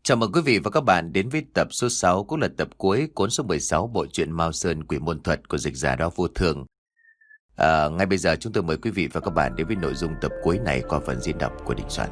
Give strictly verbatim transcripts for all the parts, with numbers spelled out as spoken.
Chào mừng quý vị và các bạn đến với tập số sáu, cũng là tập cuối cuốn số mười sáu bộ truyện Mao Sơn Quỷ Môn Thuật của dịch giả Đó Vô Thường. À, ngay bây giờ chúng tôi mời quý vị và các bạn đến với nội dung tập cuối này qua phần diễn đọc của Đình Soạn.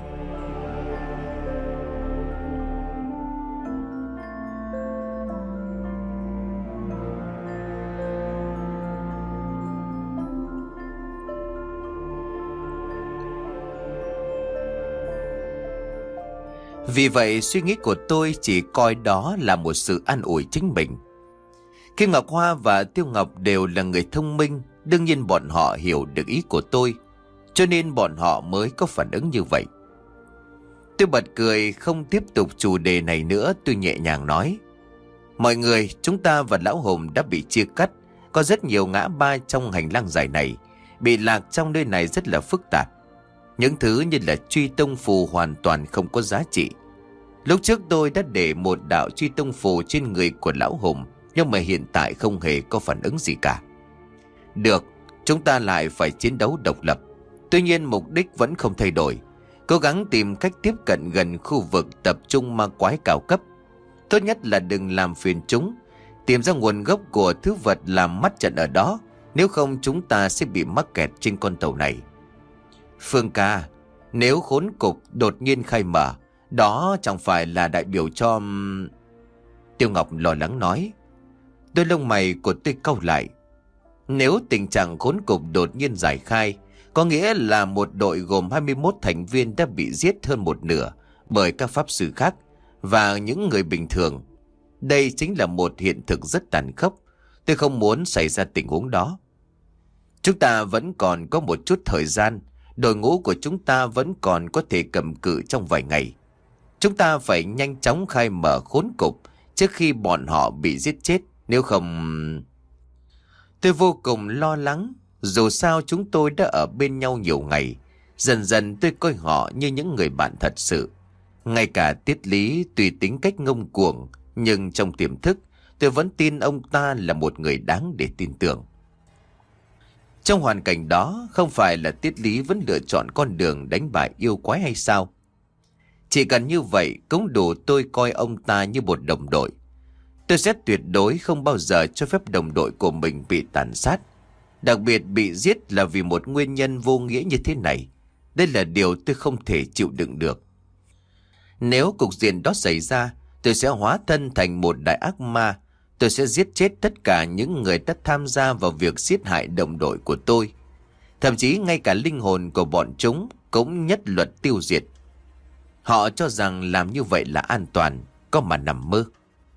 Vì vậy suy nghĩ của tôi chỉ coi đó là một sự an ủi chính mình. Kim Ngọc Hoa và Tiêu Ngọc đều là người thông minh, đương nhiên bọn họ hiểu được ý của tôi, cho nên bọn họ mới có phản ứng như vậy. Tôi bật cười không tiếp tục chủ đề này nữa, tôi nhẹ nhàng nói: mọi người, chúng ta và Lão Hùng đã bị chia cắt, có rất nhiều ngã ba trong hành lang dài này, bị lạc trong nơi này rất là phức tạp. Những thứ như là truy tông phù hoàn toàn không có giá trị. Lúc trước tôi đã để một đạo truy tông phù trên người của Lão Hùng, nhưng mà hiện tại không hề có phản ứng gì cả. Được, chúng ta lại phải chiến đấu độc lập. Tuy nhiên mục đích vẫn không thay đổi, cố gắng tìm cách tiếp cận gần khu vực tập trung ma quái cao cấp. Tốt nhất là đừng làm phiền chúng, tìm ra nguồn gốc của thứ vật làm mắt trận ở đó, nếu không chúng ta sẽ bị mắc kẹt trên con tàu này. Phương ca, nếu khốn cục đột nhiên khai mở, đó chẳng phải là đại biểu cho... Tiêu Ngọc lo lắng nói. Đôi lông mày của tôi cau lại. Nếu tình trạng khốn cục đột nhiên giải khai, có nghĩa là một đội gồm hai mươi mốt thành viên đã bị giết hơn một nửa bởi các pháp sư khác và những người bình thường. Đây chính là một hiện thực rất tàn khốc. Tôi không muốn xảy ra tình huống đó. Chúng ta vẫn còn có một chút thời gian. Đội ngũ của chúng ta vẫn còn có thể cầm cự trong vài ngày. Chúng ta phải nhanh chóng khai mở khốn cục trước khi bọn họ bị giết chết. Nếu không... Tôi vô cùng lo lắng. Dù sao chúng tôi đã ở bên nhau nhiều ngày. Dần dần tôi coi họ như những người bạn thật sự. Ngay cả Tiết Lý tùy tính cách ngông cuồng, nhưng trong tiềm thức tôi vẫn tin ông ta là một người đáng để tin tưởng. Trong hoàn cảnh đó, không phải là Tiết Lý vẫn lựa chọn con đường đánh bại yêu quái hay sao? Chỉ cần như vậy cũng đủ tôi coi ông ta như một đồng đội. Tôi sẽ tuyệt đối không bao giờ cho phép đồng đội của mình bị tàn sát. Đặc biệt bị giết là vì một nguyên nhân vô nghĩa như thế này. Đây là điều tôi không thể chịu đựng được. Nếu cục diện đó xảy ra, tôi sẽ hóa thân thành một đại ác ma. Tôi sẽ giết chết tất cả những người đã tham gia vào việc giết hại đồng đội của tôi. Thậm chí ngay cả linh hồn của bọn chúng cũng nhất luật tiêu diệt. Họ cho rằng làm như vậy là an toàn, có mà nằm mơ.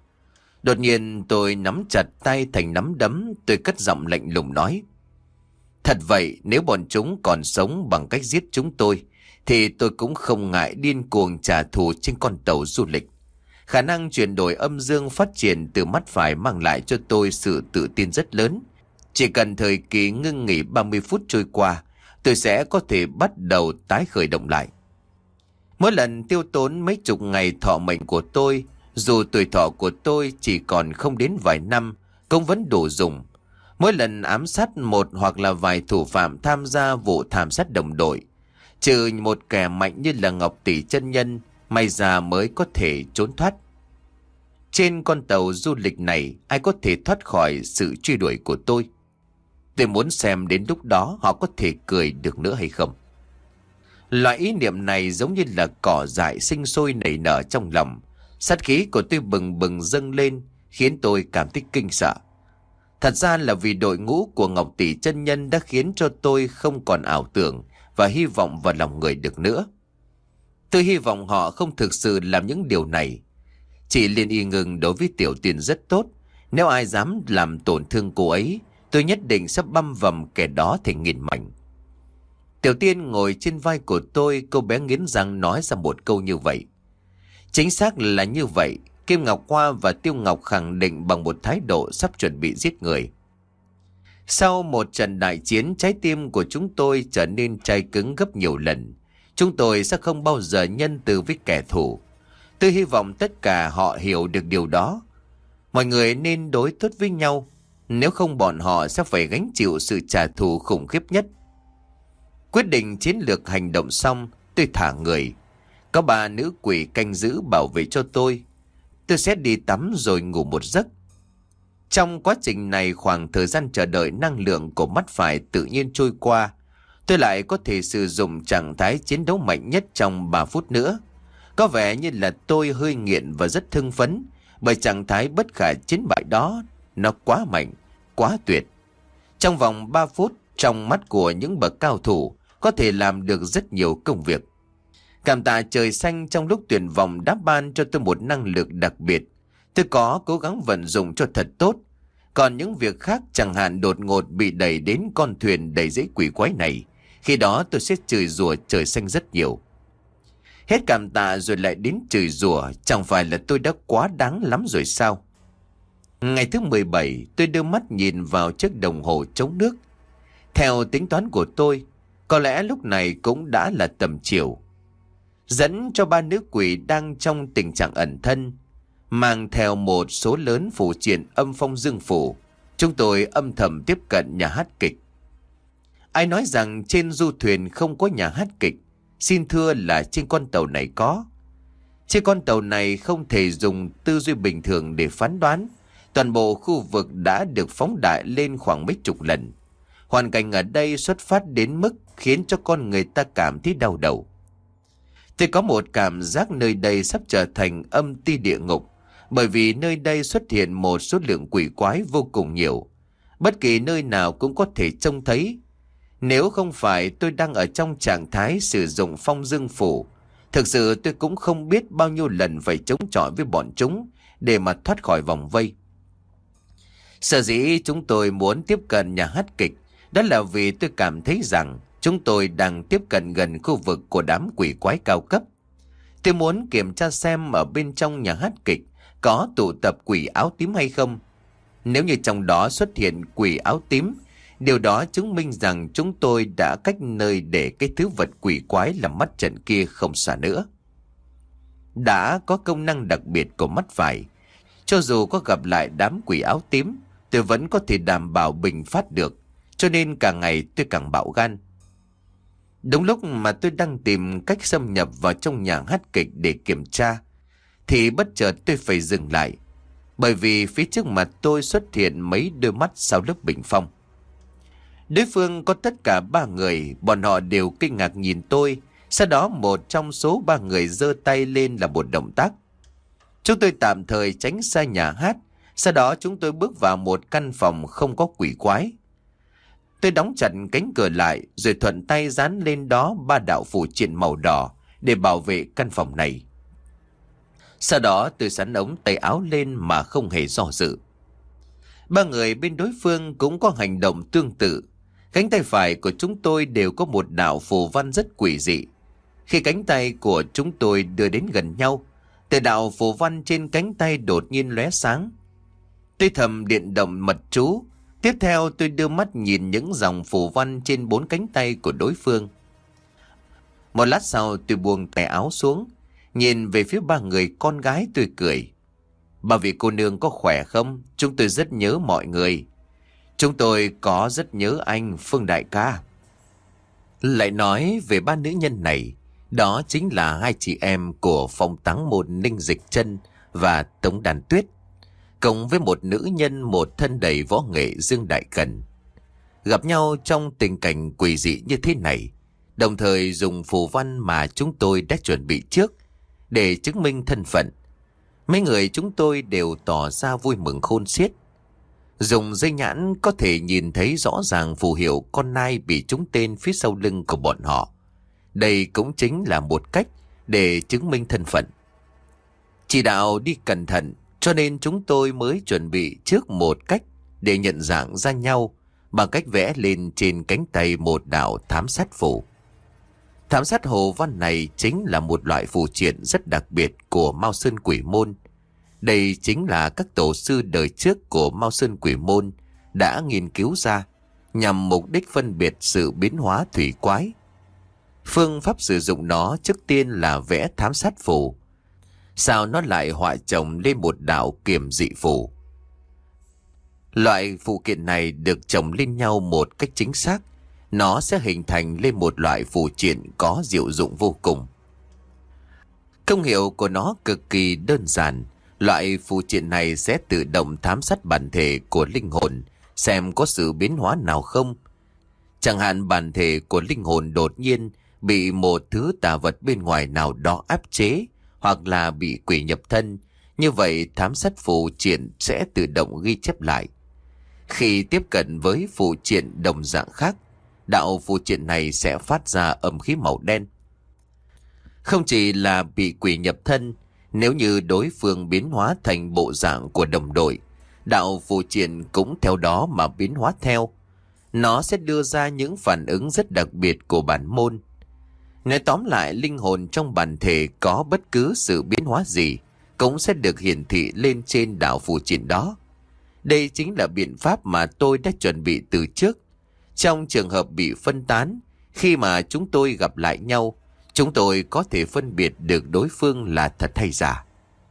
Đột nhiên tôi nắm chặt tay thành nắm đấm, tôi cất giọng lạnh lùng nói: thật vậy, nếu bọn chúng còn sống bằng cách giết chúng tôi, thì tôi cũng không ngại điên cuồng trả thù trên con tàu du lịch. Khả năng chuyển đổi âm dương phát triển từ mắt phải mang lại cho tôi sự tự tin rất lớn. Chỉ cần thời kỳ ngưng nghỉ ba mươi phút trôi qua, tôi sẽ có thể bắt đầu tái khởi động lại. Mỗi lần tiêu tốn mấy chục ngày thọ mệnh của tôi, dù tuổi thọ của tôi chỉ còn không đến vài năm, cũng vẫn đủ dùng. Mỗi lần ám sát một hoặc là vài thủ phạm tham gia vụ thảm sát đồng đội, trừ một kẻ mạnh như là Ngọc Tỷ chân nhân, may ra mới có thể trốn thoát. Trên con tàu du lịch này, ai có thể thoát khỏi sự truy đuổi của tôi? Tôi muốn xem đến lúc đó họ có thể cười được nữa hay không. Loại ý niệm này giống như là cỏ dại sinh sôi nảy nở trong lòng. Sát khí của tôi bừng bừng dâng lên, khiến tôi cảm thấy kinh sợ. Thật ra là vì đội ngũ của Ngọc Tỷ chân nhân đã khiến cho tôi không còn ảo tưởng và hy vọng vào lòng người được nữa. Tôi hy vọng họ không thực sự làm những điều này. Chị Liên Y Ngừng đối với Tiểu Tiên rất tốt. Nếu ai dám làm tổn thương cô ấy, tôi nhất định sẽ băm vằm kẻ đó thành nghìn mảnh. Tiểu Tiên ngồi trên vai của tôi, cô bé nghiến răng nói ra một câu như vậy. Chính xác là như vậy. Kim Ngọc Hoa và Tiêu Ngọc khẳng định bằng một thái độ sắp chuẩn bị giết người. Sau một trận đại chiến, trái tim của chúng tôi trở nên chai cứng gấp nhiều lần. Chúng tôi sẽ không bao giờ nhân từ với kẻ thù. Tôi hy vọng tất cả họ hiểu được điều đó. Mọi người nên đối tốt với nhau, nếu không bọn họ sẽ phải gánh chịu sự trả thù khủng khiếp nhất. Quyết định chiến lược hành động xong, tôi thả người. Có bà nữ quỷ canh giữ bảo vệ cho tôi. Tôi sẽ đi tắm rồi ngủ một giấc. Trong quá trình này, khoảng thời gian chờ đợi năng lượng của mắt phải tự nhiên trôi qua. Tôi lại có thể sử dụng trạng thái chiến đấu mạnh nhất trong ba phút nữa. Có vẻ như là tôi hơi nghiện và rất hưng phấn, bởi trạng thái bất khả chiến bại đó, nó quá mạnh, quá tuyệt. Trong vòng ba phút, trong mắt của những bậc cao thủ, có thể làm được rất nhiều công việc. Cảm tạ trời xanh trong lúc tuyệt vọng đã ban cho tôi một năng lực đặc biệt. Tôi có cố gắng vận dụng cho thật tốt. Còn những việc khác, chẳng hạn đột ngột bị đẩy đến con thuyền đầy rẫy quỷ quái này, khi đó tôi sẽ chửi rủa trời xanh rất nhiều. Hết cảm tạ rồi lại đến chửi rủa, chẳng phải là tôi đã quá đáng lắm rồi sao? Ngày thứ mười bảy, tôi đưa mắt nhìn vào chiếc đồng hồ chống nước. Theo tính toán của tôi, có lẽ lúc này cũng đã là tầm chiều. Dẫn cho ba nữ quỷ đang trong tình trạng ẩn thân, mang theo một số lớn phụ triện âm phong dương phủ, chúng tôi âm thầm tiếp cận nhà hát kịch. Ai nói rằng trên du thuyền không có nhà hát kịch? Xin thưa là trên con tàu này có. Trên con tàu này không thể dùng tư duy bình thường để phán đoán. Toàn bộ khu vực đã được phóng đại lên khoảng mấy chục lần. Hoàn cảnh ở đây xuất phát đến mức khiến cho con người ta cảm thấy đau đầu. Tôi có một cảm giác nơi đây sắp trở thành âm ti địa ngục, bởi vì nơi đây xuất hiện một số lượng quỷ quái vô cùng nhiều. Bất kỳ nơi nào cũng có thể trông thấy. Nếu không phải tôi đang ở trong trạng thái sử dụng phong dương phủ, thực sự tôi cũng không biết bao nhiêu lần phải chống chọi với bọn chúng để mà thoát khỏi vòng vây. Sở dĩ chúng tôi muốn tiếp cận nhà hát kịch, đó là vì tôi cảm thấy rằng chúng tôi đang tiếp cận gần khu vực của đám quỷ quái cao cấp. Tôi muốn kiểm tra xem ở bên trong nhà hát kịch có tụ tập quỷ áo tím hay không. Nếu như trong đó xuất hiện quỷ áo tím, điều đó chứng minh rằng chúng tôi đã cách nơi để cái thứ vật quỷ quái làm mắt trận kia không xa nữa. Đã có công năng đặc biệt của mắt phải, cho dù có gặp lại đám quỷ áo tím, tôi vẫn có thể đảm bảo bình phát được, cho nên càng ngày tôi càng bạo gan. Đúng lúc mà tôi đang tìm cách xâm nhập vào trong nhà hát kịch để kiểm tra, thì bất chợt tôi phải dừng lại, bởi vì phía trước mặt tôi xuất hiện mấy đôi mắt sau lớp bình phong. Đối phương có tất cả ba người, bọn họ đều kinh ngạc nhìn tôi. Sau đó một trong số ba người giơ tay lên là một động tác. Chúng tôi tạm thời tránh xa nhà hát. Sau đó chúng tôi bước vào một căn phòng không có quỷ quái. Tôi đóng chặt cánh cửa lại, rồi thuận tay dán lên đó ba đạo phù triện màu đỏ để bảo vệ căn phòng này. Sau đó tôi sắn ống tay áo lên mà không hề do dự. Ba người bên đối phương cũng có hành động tương tự. Cánh tay phải của chúng tôi đều có một đạo phù văn rất quỷ dị. Khi cánh tay của chúng tôi đưa đến gần nhau, từ đạo phù văn trên cánh tay đột nhiên lóe sáng. Tôi thầm điện động mật chú. Tiếp theo tôi đưa mắt nhìn những dòng phù văn trên bốn cánh tay của đối phương. Một lát sau tôi buông tay áo xuống, nhìn về phía ba người con gái tôi cười. Ba vị cô nương có khỏe không? Chúng tôi rất nhớ mọi người. Chúng tôi có rất nhớ anh Phương đại ca. Lại nói về ba nữ nhân này, đó chính là hai chị em của Phong Táng Môn Ninh Dịch Chân và Tống Đàn Tuyết, cộng với một nữ nhân một thân đầy võ nghệ Dương Đại Cần. Gặp nhau trong tình cảnh quỷ dị như thế này, đồng thời dùng phù văn mà chúng tôi đã chuẩn bị trước để chứng minh thân phận. Mấy người chúng tôi đều tỏ ra vui mừng khôn xiết. Dùng dây nhãn có thể nhìn thấy rõ ràng phù hiệu con nai bị trúng tên phía sau lưng của bọn họ. Đây cũng chính là một cách để chứng minh thân phận. Chỉ đạo đi cẩn thận, cho nên chúng tôi mới chuẩn bị trước một cách để nhận dạng ra nhau bằng cách vẽ lên trên cánh tay một đạo thám sát phù. Thám sát hồ văn này chính là một loại phù triện rất đặc biệt của Mao Sơn Quỷ Môn. Đây chính là các tổ sư đời trước của Mao Sơn Quỷ Môn đã nghiên cứu ra nhằm mục đích phân biệt sự biến hóa thủy quái. Phương pháp sử dụng nó trước tiên là vẽ thám sát phù. Sao nó lại họa chồng lên một đạo kiểm dị phù? Loại phụ kiện này được chồng lên nhau một cách chính xác, nó sẽ hình thành lên một loại phù triện có diệu dụng vô cùng. Công hiệu của nó cực kỳ đơn giản. Loại phụ triện này sẽ tự động thám sát bản thể của linh hồn, xem có sự biến hóa nào không. Chẳng hạn bản thể của linh hồn đột nhiên bị một thứ tà vật bên ngoài nào đó áp chế, hoặc là bị quỷ nhập thân. Như vậy thám sát phụ triện sẽ tự động ghi chép lại. Khi tiếp cận với phụ triện đồng dạng khác, đạo phụ triện này sẽ phát ra âm khí màu đen. Không chỉ là bị quỷ nhập thân, nếu như đối phương biến hóa thành bộ dạng của đồng đội, đạo phù triện cũng theo đó mà biến hóa theo. Nó sẽ đưa ra những phản ứng rất đặc biệt của bản môn. Nói tóm lại, linh hồn trong bản thể có bất cứ sự biến hóa gì cũng sẽ được hiển thị lên trên đạo phù triện đó. Đây chính là biện pháp mà tôi đã chuẩn bị từ trước. Trong trường hợp bị phân tán, khi mà chúng tôi gặp lại nhau, chúng tôi có thể phân biệt được đối phương là thật hay giả.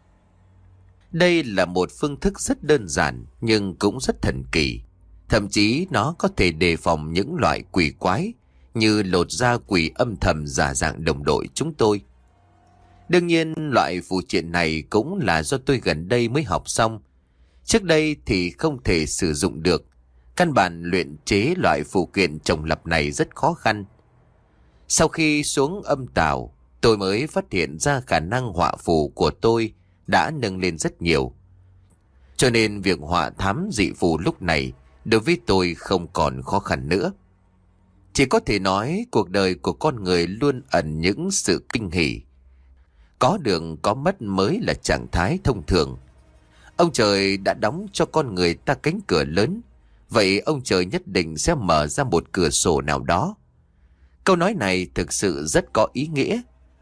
Đây là một phương thức rất đơn giản nhưng cũng rất thần kỳ. Thậm chí nó có thể đề phòng những loại quỷ quái như lột da quỷ âm thầm giả dạng đồng đội chúng tôi. Đương nhiên loại phù triện này cũng là do tôi gần đây mới học xong. Trước đây thì không thể sử dụng được. Căn bản luyện chế loại phụ kiện trồng lập này rất khó khăn. Sau khi xuống âm tào, tôi mới phát hiện ra khả năng họa phù của tôi đã nâng lên rất nhiều. Cho nên việc họa thám dị phù lúc này đối với tôi không còn khó khăn nữa. Chỉ có thể nói cuộc đời của con người luôn ẩn những sự kinh hỉ. Có được có mất mới là trạng thái thông thường. Ông trời đã đóng cho con người ta cánh cửa lớn, vậy ông trời nhất định sẽ mở ra một cửa sổ nào đó. Câu nói này thực sự rất có ý nghĩa.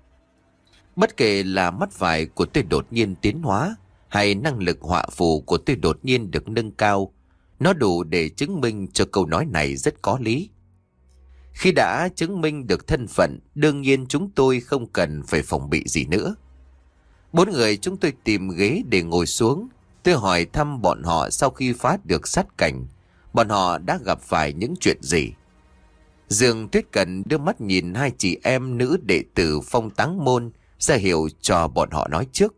Bất kể là mắt phải của tôi đột nhiên tiến hóa hay năng lực họa phù của tôi đột nhiên được nâng cao, nó đủ để chứng minh cho câu nói này rất có lý. Khi đã chứng minh được thân phận, đương nhiên chúng tôi không cần phải phòng bị gì nữa. Bốn người chúng tôi tìm ghế để ngồi xuống. Tôi hỏi thăm bọn họ sau khi phá được sát cảnh, bọn họ đã gặp phải những chuyện gì. Dương Tuyết Cần đưa mắt nhìn hai chị em nữ đệ tử Phong Táng Môn, ra hiệu cho bọn họ nói trước.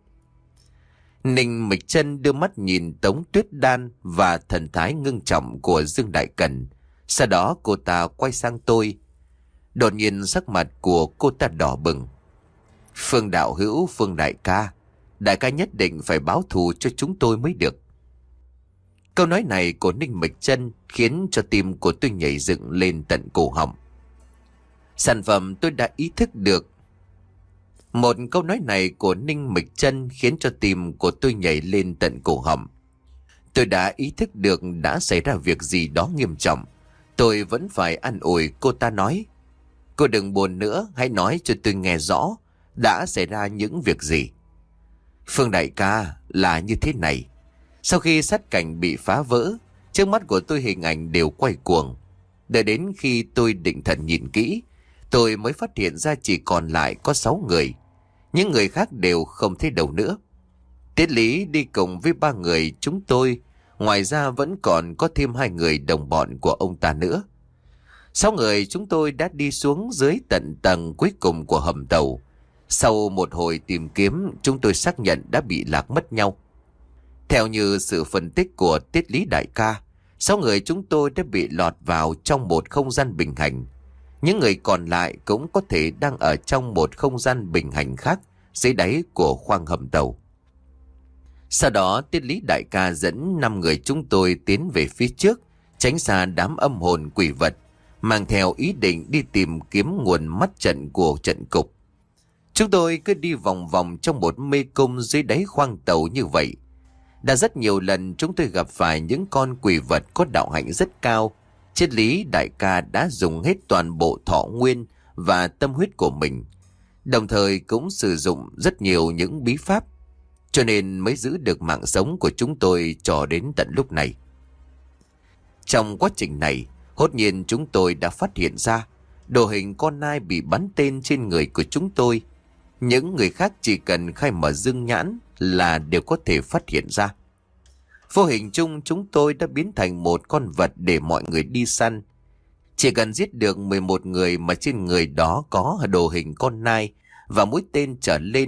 Ninh Mịch Chân đưa mắt nhìn Tống Tuyết Đan và thần thái ngưng trọng của Dương Đại Cần. Sau đó cô ta quay sang tôi. Đột nhiên sắc mặt của cô ta đỏ bừng. Phương đạo hữu, Phương đại ca, đại ca nhất định phải báo thù cho chúng tôi mới được. Câu nói này của Ninh Mịch Chân khiến cho tim của tôi nhảy dựng lên tận cổ họng. Sản phẩm tôi đã ý thức được. Một câu nói này của Ninh Mịch Chân khiến cho tim của tôi nhảy lên tận cổ họng. Tôi đã ý thức được đã xảy ra việc gì đó nghiêm trọng. Tôi vẫn phải an ủi cô ta nói. Cô đừng buồn nữa, hãy nói cho tôi nghe rõ đã xảy ra những việc gì. Phương đại ca, là như thế này. Sau khi sát cảnh bị phá vỡ, trước mắt của tôi hình ảnh đều quay cuồng. Đợi đến khi tôi định thần nhìn kỹ, tôi mới phát hiện ra chỉ còn lại có sáu người. Những người khác đều không thấy đâu nữa. Tiết Lý đi cùng với ba người chúng tôi. Ngoài ra vẫn còn có thêm hai người đồng bọn của ông ta nữa. Sáu người chúng tôi đã đi xuống dưới tận tầng cuối cùng của hầm tàu. Sau một hồi tìm kiếm, chúng tôi xác nhận đã bị lạc mất nhau. Theo như sự phân tích của Tiết Lý đại ca, sáu người chúng tôi đã bị lọt vào trong một không gian bình hành. Những người còn lại cũng có thể đang ở trong một không gian bình hành khác dưới đáy của khoang hầm tàu. Sau đó Tiết Lý đại ca dẫn năm người chúng tôi tiến về phía trước, tránh xa đám âm hồn quỷ vật, mang theo ý định đi tìm kiếm nguồn mắt trận của trận cục. Chúng tôi cứ đi vòng vòng trong một mê cung dưới đáy khoang tàu như vậy. Đã rất nhiều lần chúng tôi gặp phải những con quỷ vật có đạo hạnh rất cao. Triết Lý đại ca đã dùng hết toàn bộ thọ nguyên và tâm huyết của mình, đồng thời cũng sử dụng rất nhiều những bí pháp, cho nên mới giữ được mạng sống của chúng tôi cho đến tận lúc này. Trong quá trình này, hốt nhiên chúng tôi đã phát hiện ra đồ hình con nai bị bắn tên trên người của chúng tôi. Những người khác chỉ cần khai mở dương nhãn là đều có thể phát hiện ra. Vô hình chung chúng tôi đã biến thành một con vật để mọi người đi săn. Chỉ cần giết được mười một người mà trên người đó có đồ hình con nai và mũi tên trở lên,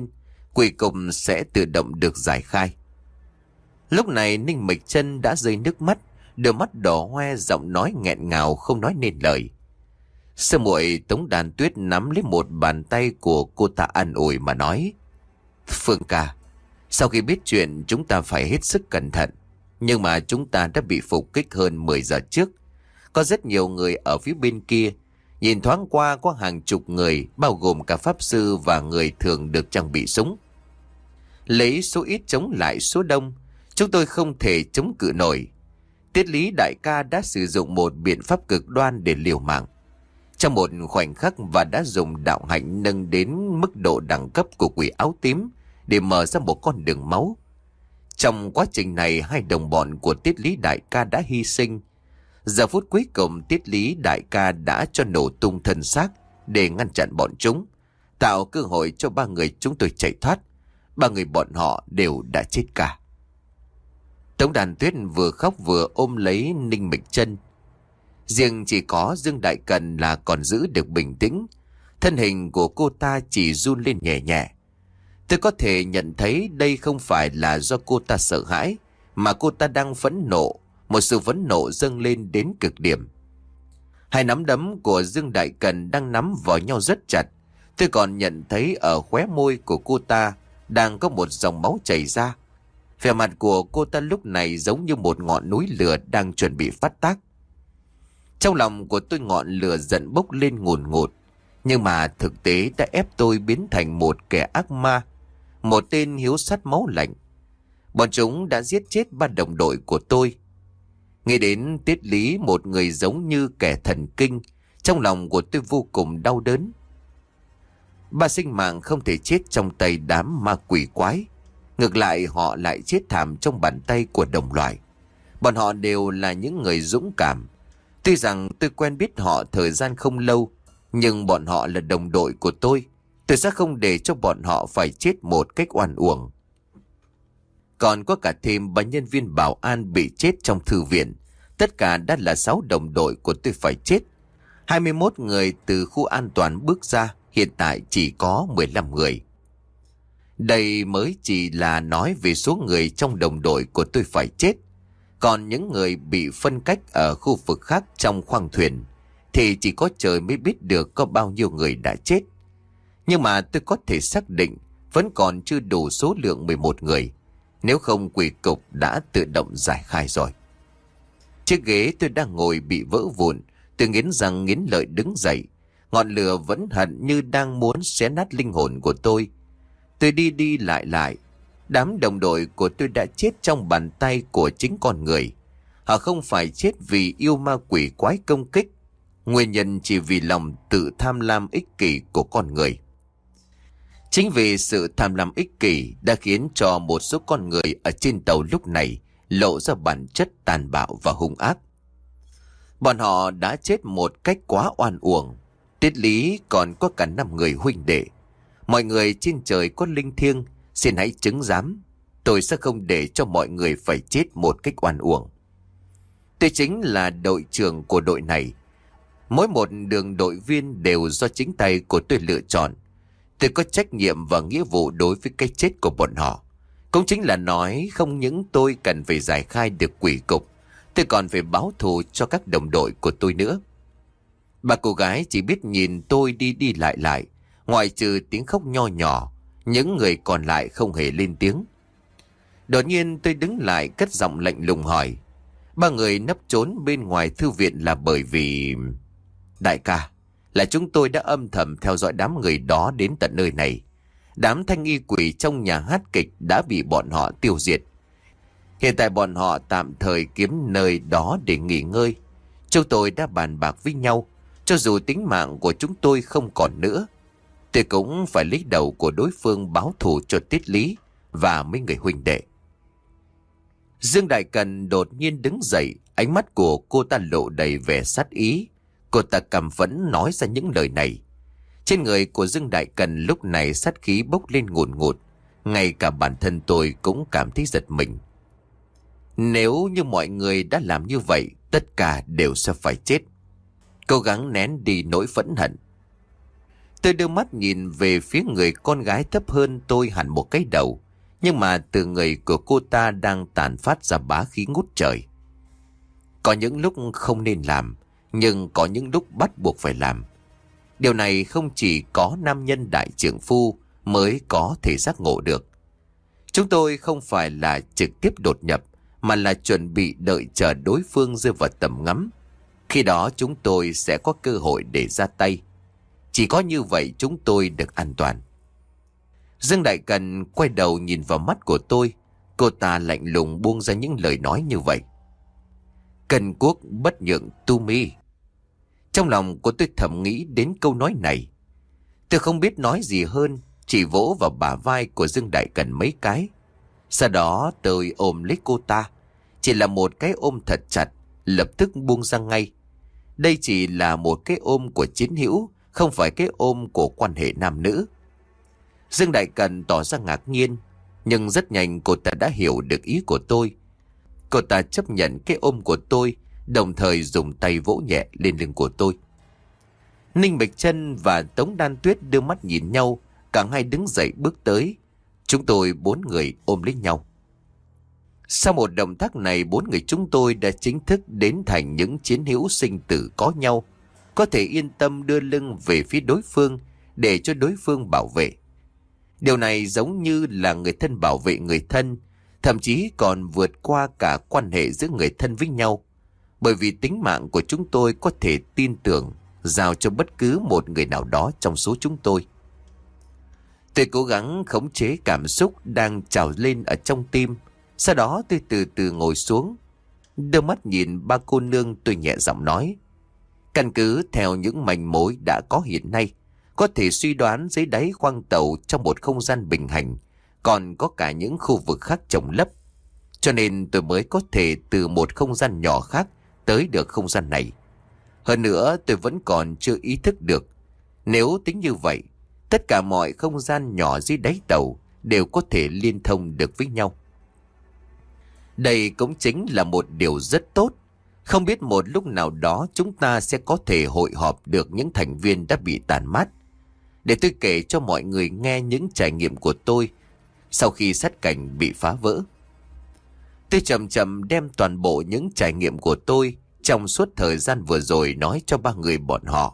quỷ cục sẽ tự động được giải khai. Lúc này Ninh Mịch Chân đã rơi nước mắt, đôi mắt đỏ hoe, giọng nói nghẹn ngào không nói nên lời. Sư muội Tống Đàn Tuyết nắm lấy một bàn tay của cô ta an ủi mà nói: Phương ca, sau khi biết chuyện chúng ta phải hết sức cẩn thận. Nhưng mà chúng ta đã bị phục kích hơn mười giờ trước. Có rất nhiều người ở phía bên kia. Nhìn thoáng qua có hàng chục người, bao gồm cả pháp sư và người thường được trang bị súng. Lấy số ít chống lại số đông, chúng tôi không thể chống cự nổi. Tiết Lý đại ca đã sử dụng một biện pháp cực đoan để liều mạng. Trong một khoảnh khắc và đã dùng đạo hạnh nâng đến mức độ đẳng cấp của quỷ áo tím để mở ra một con đường máu. Trong quá trình này, hai đồng bọn của Tiết Lý đại ca đã hy sinh. Giờ phút cuối cùng, Tiết Lý đại ca đã cho nổ tung thân xác để ngăn chặn bọn chúng, tạo cơ hội cho ba người chúng tôi chạy thoát. Ba người bọn họ đều đã chết cả. Tống Đàn Tuyết vừa khóc vừa ôm lấy Ninh Mịch Chân. Riêng chỉ có Dương Đại Cần là còn giữ được bình tĩnh. Thân hình của cô ta chỉ run lên nhẹ nhẹ. Tôi có thể nhận thấy đây không phải là do cô ta sợ hãi, mà cô ta đang phẫn nộ, một sự phẫn nộ dâng lên đến cực điểm. Hai nắm đấm của Dương Đại Cần đang nắm vào nhau rất chặt. Tôi còn nhận thấy ở khóe môi của cô ta đang có một dòng máu chảy ra. Vẻ mặt của cô ta lúc này giống như một ngọn núi lửa đang chuẩn bị phát tác. Trong lòng của tôi ngọn lửa giận bốc lên ngùn ngụt, nhưng mà thực tế đã ép tôi biến thành một kẻ ác ma, một tên hiếu sát máu lạnh. Bọn chúng đã giết chết ba đồng đội của tôi. Nghĩ đến Tiết Lý, một người giống như kẻ thần kinh, trong lòng của tôi vô cùng đau đớn. Ba sinh mạng không thể chết trong tay đám ma quỷ quái. Ngược lại họ lại chết thảm trong bàn tay của đồng loại. Bọn họ đều là những người dũng cảm. Tuy rằng tôi quen biết họ thời gian không lâu, nhưng bọn họ là đồng đội của tôi. Tôi sẽ không để cho bọn họ phải chết một cách oan uổng. Còn có cả thêm ba nhân viên bảo an bị chết trong thư viện. Tất cả đã là sáu đồng đội của tôi phải chết. hai mươi mốt người từ khu an toàn bước ra, hiện tại chỉ có mười lăm người. Đây mới chỉ là nói về số người trong đồng đội của tôi phải chết. Còn những người bị phân cách ở khu vực khác trong khoang thuyền thì chỉ có trời mới biết được có bao nhiêu người đã chết. Nhưng mà tôi có thể xác định vẫn còn chưa đủ số lượng mười một người. Nếu không quỷ cục đã tự động giải khai rồi. Chiếc ghế tôi đang ngồi bị vỡ vụn. Tôi nghiến răng nghiến lợi đứng dậy. Ngọn lửa vẫn hận như đang muốn xé nát linh hồn của tôi. Tôi đi đi lại lại. Đám đồng đội của tôi đã chết trong bàn tay của chính con người. Họ không phải chết vì yêu ma quỷ quái công kích. Nguyên nhân chỉ vì lòng tự tham lam ích kỷ của con người. Chính vì sự tham lam ích kỷ đã khiến cho một số con người ở trên tàu lúc này lộ ra bản chất tàn bạo và hung ác. Bọn họ đã chết một cách quá oan uổng. Tiết Lý còn có cả năm người huynh đệ. Mọi người trên trời có linh thiêng, xin hãy chứng giám. Tôi sẽ không để cho mọi người phải chết một cách oan uổng. Tôi chính là đội trưởng của đội này. Mỗi một đường đội viên đều do chính tay của tôi lựa chọn. Tôi có trách nhiệm và nghĩa vụ đối với cái chết của bọn họ. Cũng chính là nói không những tôi cần phải giải khai được quỷ cục, tôi còn phải báo thù cho các đồng đội của tôi nữa. Bà cô gái chỉ biết nhìn tôi đi đi lại lại. Ngoại trừ tiếng khóc nho nhỏ, những người còn lại không hề lên tiếng. Đột nhiên tôi đứng lại cất giọng lạnh lùng hỏi: ba người nấp trốn bên ngoài thư viện là bởi vì... Đại ca, là chúng tôi đã âm thầm theo dõi đám người đó đến tận nơi này. Đám thanh y quỷ trong nhà hát kịch đã bị bọn họ tiêu diệt. Hiện tại bọn họ tạm thời kiếm nơi đó để nghỉ ngơi. Chúng tôi đã bàn bạc với nhau, cho dù tính mạng của chúng tôi không còn nữa, tôi cũng phải lấy đầu của đối phương báo thù cho Tiết Lý và mấy người huynh đệ. Dương Đại Cần đột nhiên đứng dậy, ánh mắt của cô ta lộ đầy vẻ sát ý. Cô ta căm phẫn nói ra những lời này. Trên người của Dương Đại Cần lúc này sát khí bốc lên ngùn ngụt. Ngay cả bản thân tôi cũng cảm thấy giật mình. Nếu như mọi người đã làm như vậy, tất cả đều sẽ phải chết. Cố gắng nén đi nỗi phẫn hận. Tôi đưa mắt nhìn về phía người con gái thấp hơn tôi hẳn một cái đầu, nhưng mà từ người của cô ta đang tản phát ra bá khí ngút trời. Có những lúc không nên làm, nhưng có những lúc bắt buộc phải làm. Điều này không chỉ có nam nhân đại trượng phu mới có thể giác ngộ được. Chúng tôi không phải là trực tiếp đột nhập, mà là chuẩn bị đợi chờ đối phương rơi vào tầm ngắm. Khi đó chúng tôi sẽ có cơ hội để ra tay. Chỉ có như vậy chúng tôi được an toàn. Dương Đại Cần quay đầu nhìn vào mắt của tôi. Cô ta lạnh lùng buông ra những lời nói như vậy. Cần quốc bất nhượng tu mi. Trong lòng của tôi thầm nghĩ đến câu nói này. Tôi không biết nói gì hơn, chỉ vỗ vào bả vai của Dương Đại Cần mấy cái. Sau đó tôi ôm lấy cô ta. Chỉ là một cái ôm thật chặt, lập tức buông ra ngay. Đây chỉ là một cái ôm của chiến hữu, không phải cái ôm của quan hệ nam nữ. Dương Đại Cần tỏ ra ngạc nhiên, nhưng rất nhanh cô ta đã hiểu được ý của tôi. Cô ta chấp nhận cái ôm của tôi, đồng thời dùng tay vỗ nhẹ lên lưng của tôi. Ninh Bạch Chân và Tống Đan Tuyết đưa mắt nhìn nhau, cả hai đứng dậy bước tới. Chúng tôi bốn người ôm lấy nhau. Sau một động tác này, bốn người chúng tôi đã chính thức đến thành những chiến hữu sinh tử có nhau, có thể yên tâm đưa lưng về phía đối phương để cho đối phương bảo vệ. Điều này giống như là người thân bảo vệ người thân, thậm chí còn vượt qua cả quan hệ giữa người thân với nhau. Bởi vì tính mạng của chúng tôi có thể tin tưởng giao cho bất cứ một người nào đó trong số chúng tôi. Tôi cố gắng khống chế cảm xúc đang trào lên ở trong tim. Sau đó tôi từ từ ngồi xuống, đưa mắt nhìn ba cô nương, tôi nhẹ giọng nói. Căn cứ theo những manh mối đã có hiện nay, có thể suy đoán dưới đáy khoang tàu trong một không gian bình hành còn có cả những khu vực khác chồng lấp. Cho nên tôi mới có thể từ một không gian nhỏ khác tới được không gian này. Hơn nữa tôi vẫn còn chưa ý thức được. Nếu tính như vậy, tất cả mọi không gian nhỏ dưới đáy tàu đều có thể liên thông được với nhau. Đây cũng chính là một điều rất tốt. Không biết một lúc nào đó chúng ta sẽ có thể hội họp được những thành viên đã bị tàn mát. Để tôi kể cho mọi người nghe những trải nghiệm của tôi sau khi sát cảnh bị phá vỡ. Tôi chậm chậm đem toàn bộ những trải nghiệm của tôi trong suốt thời gian vừa rồi nói cho ba người bọn họ.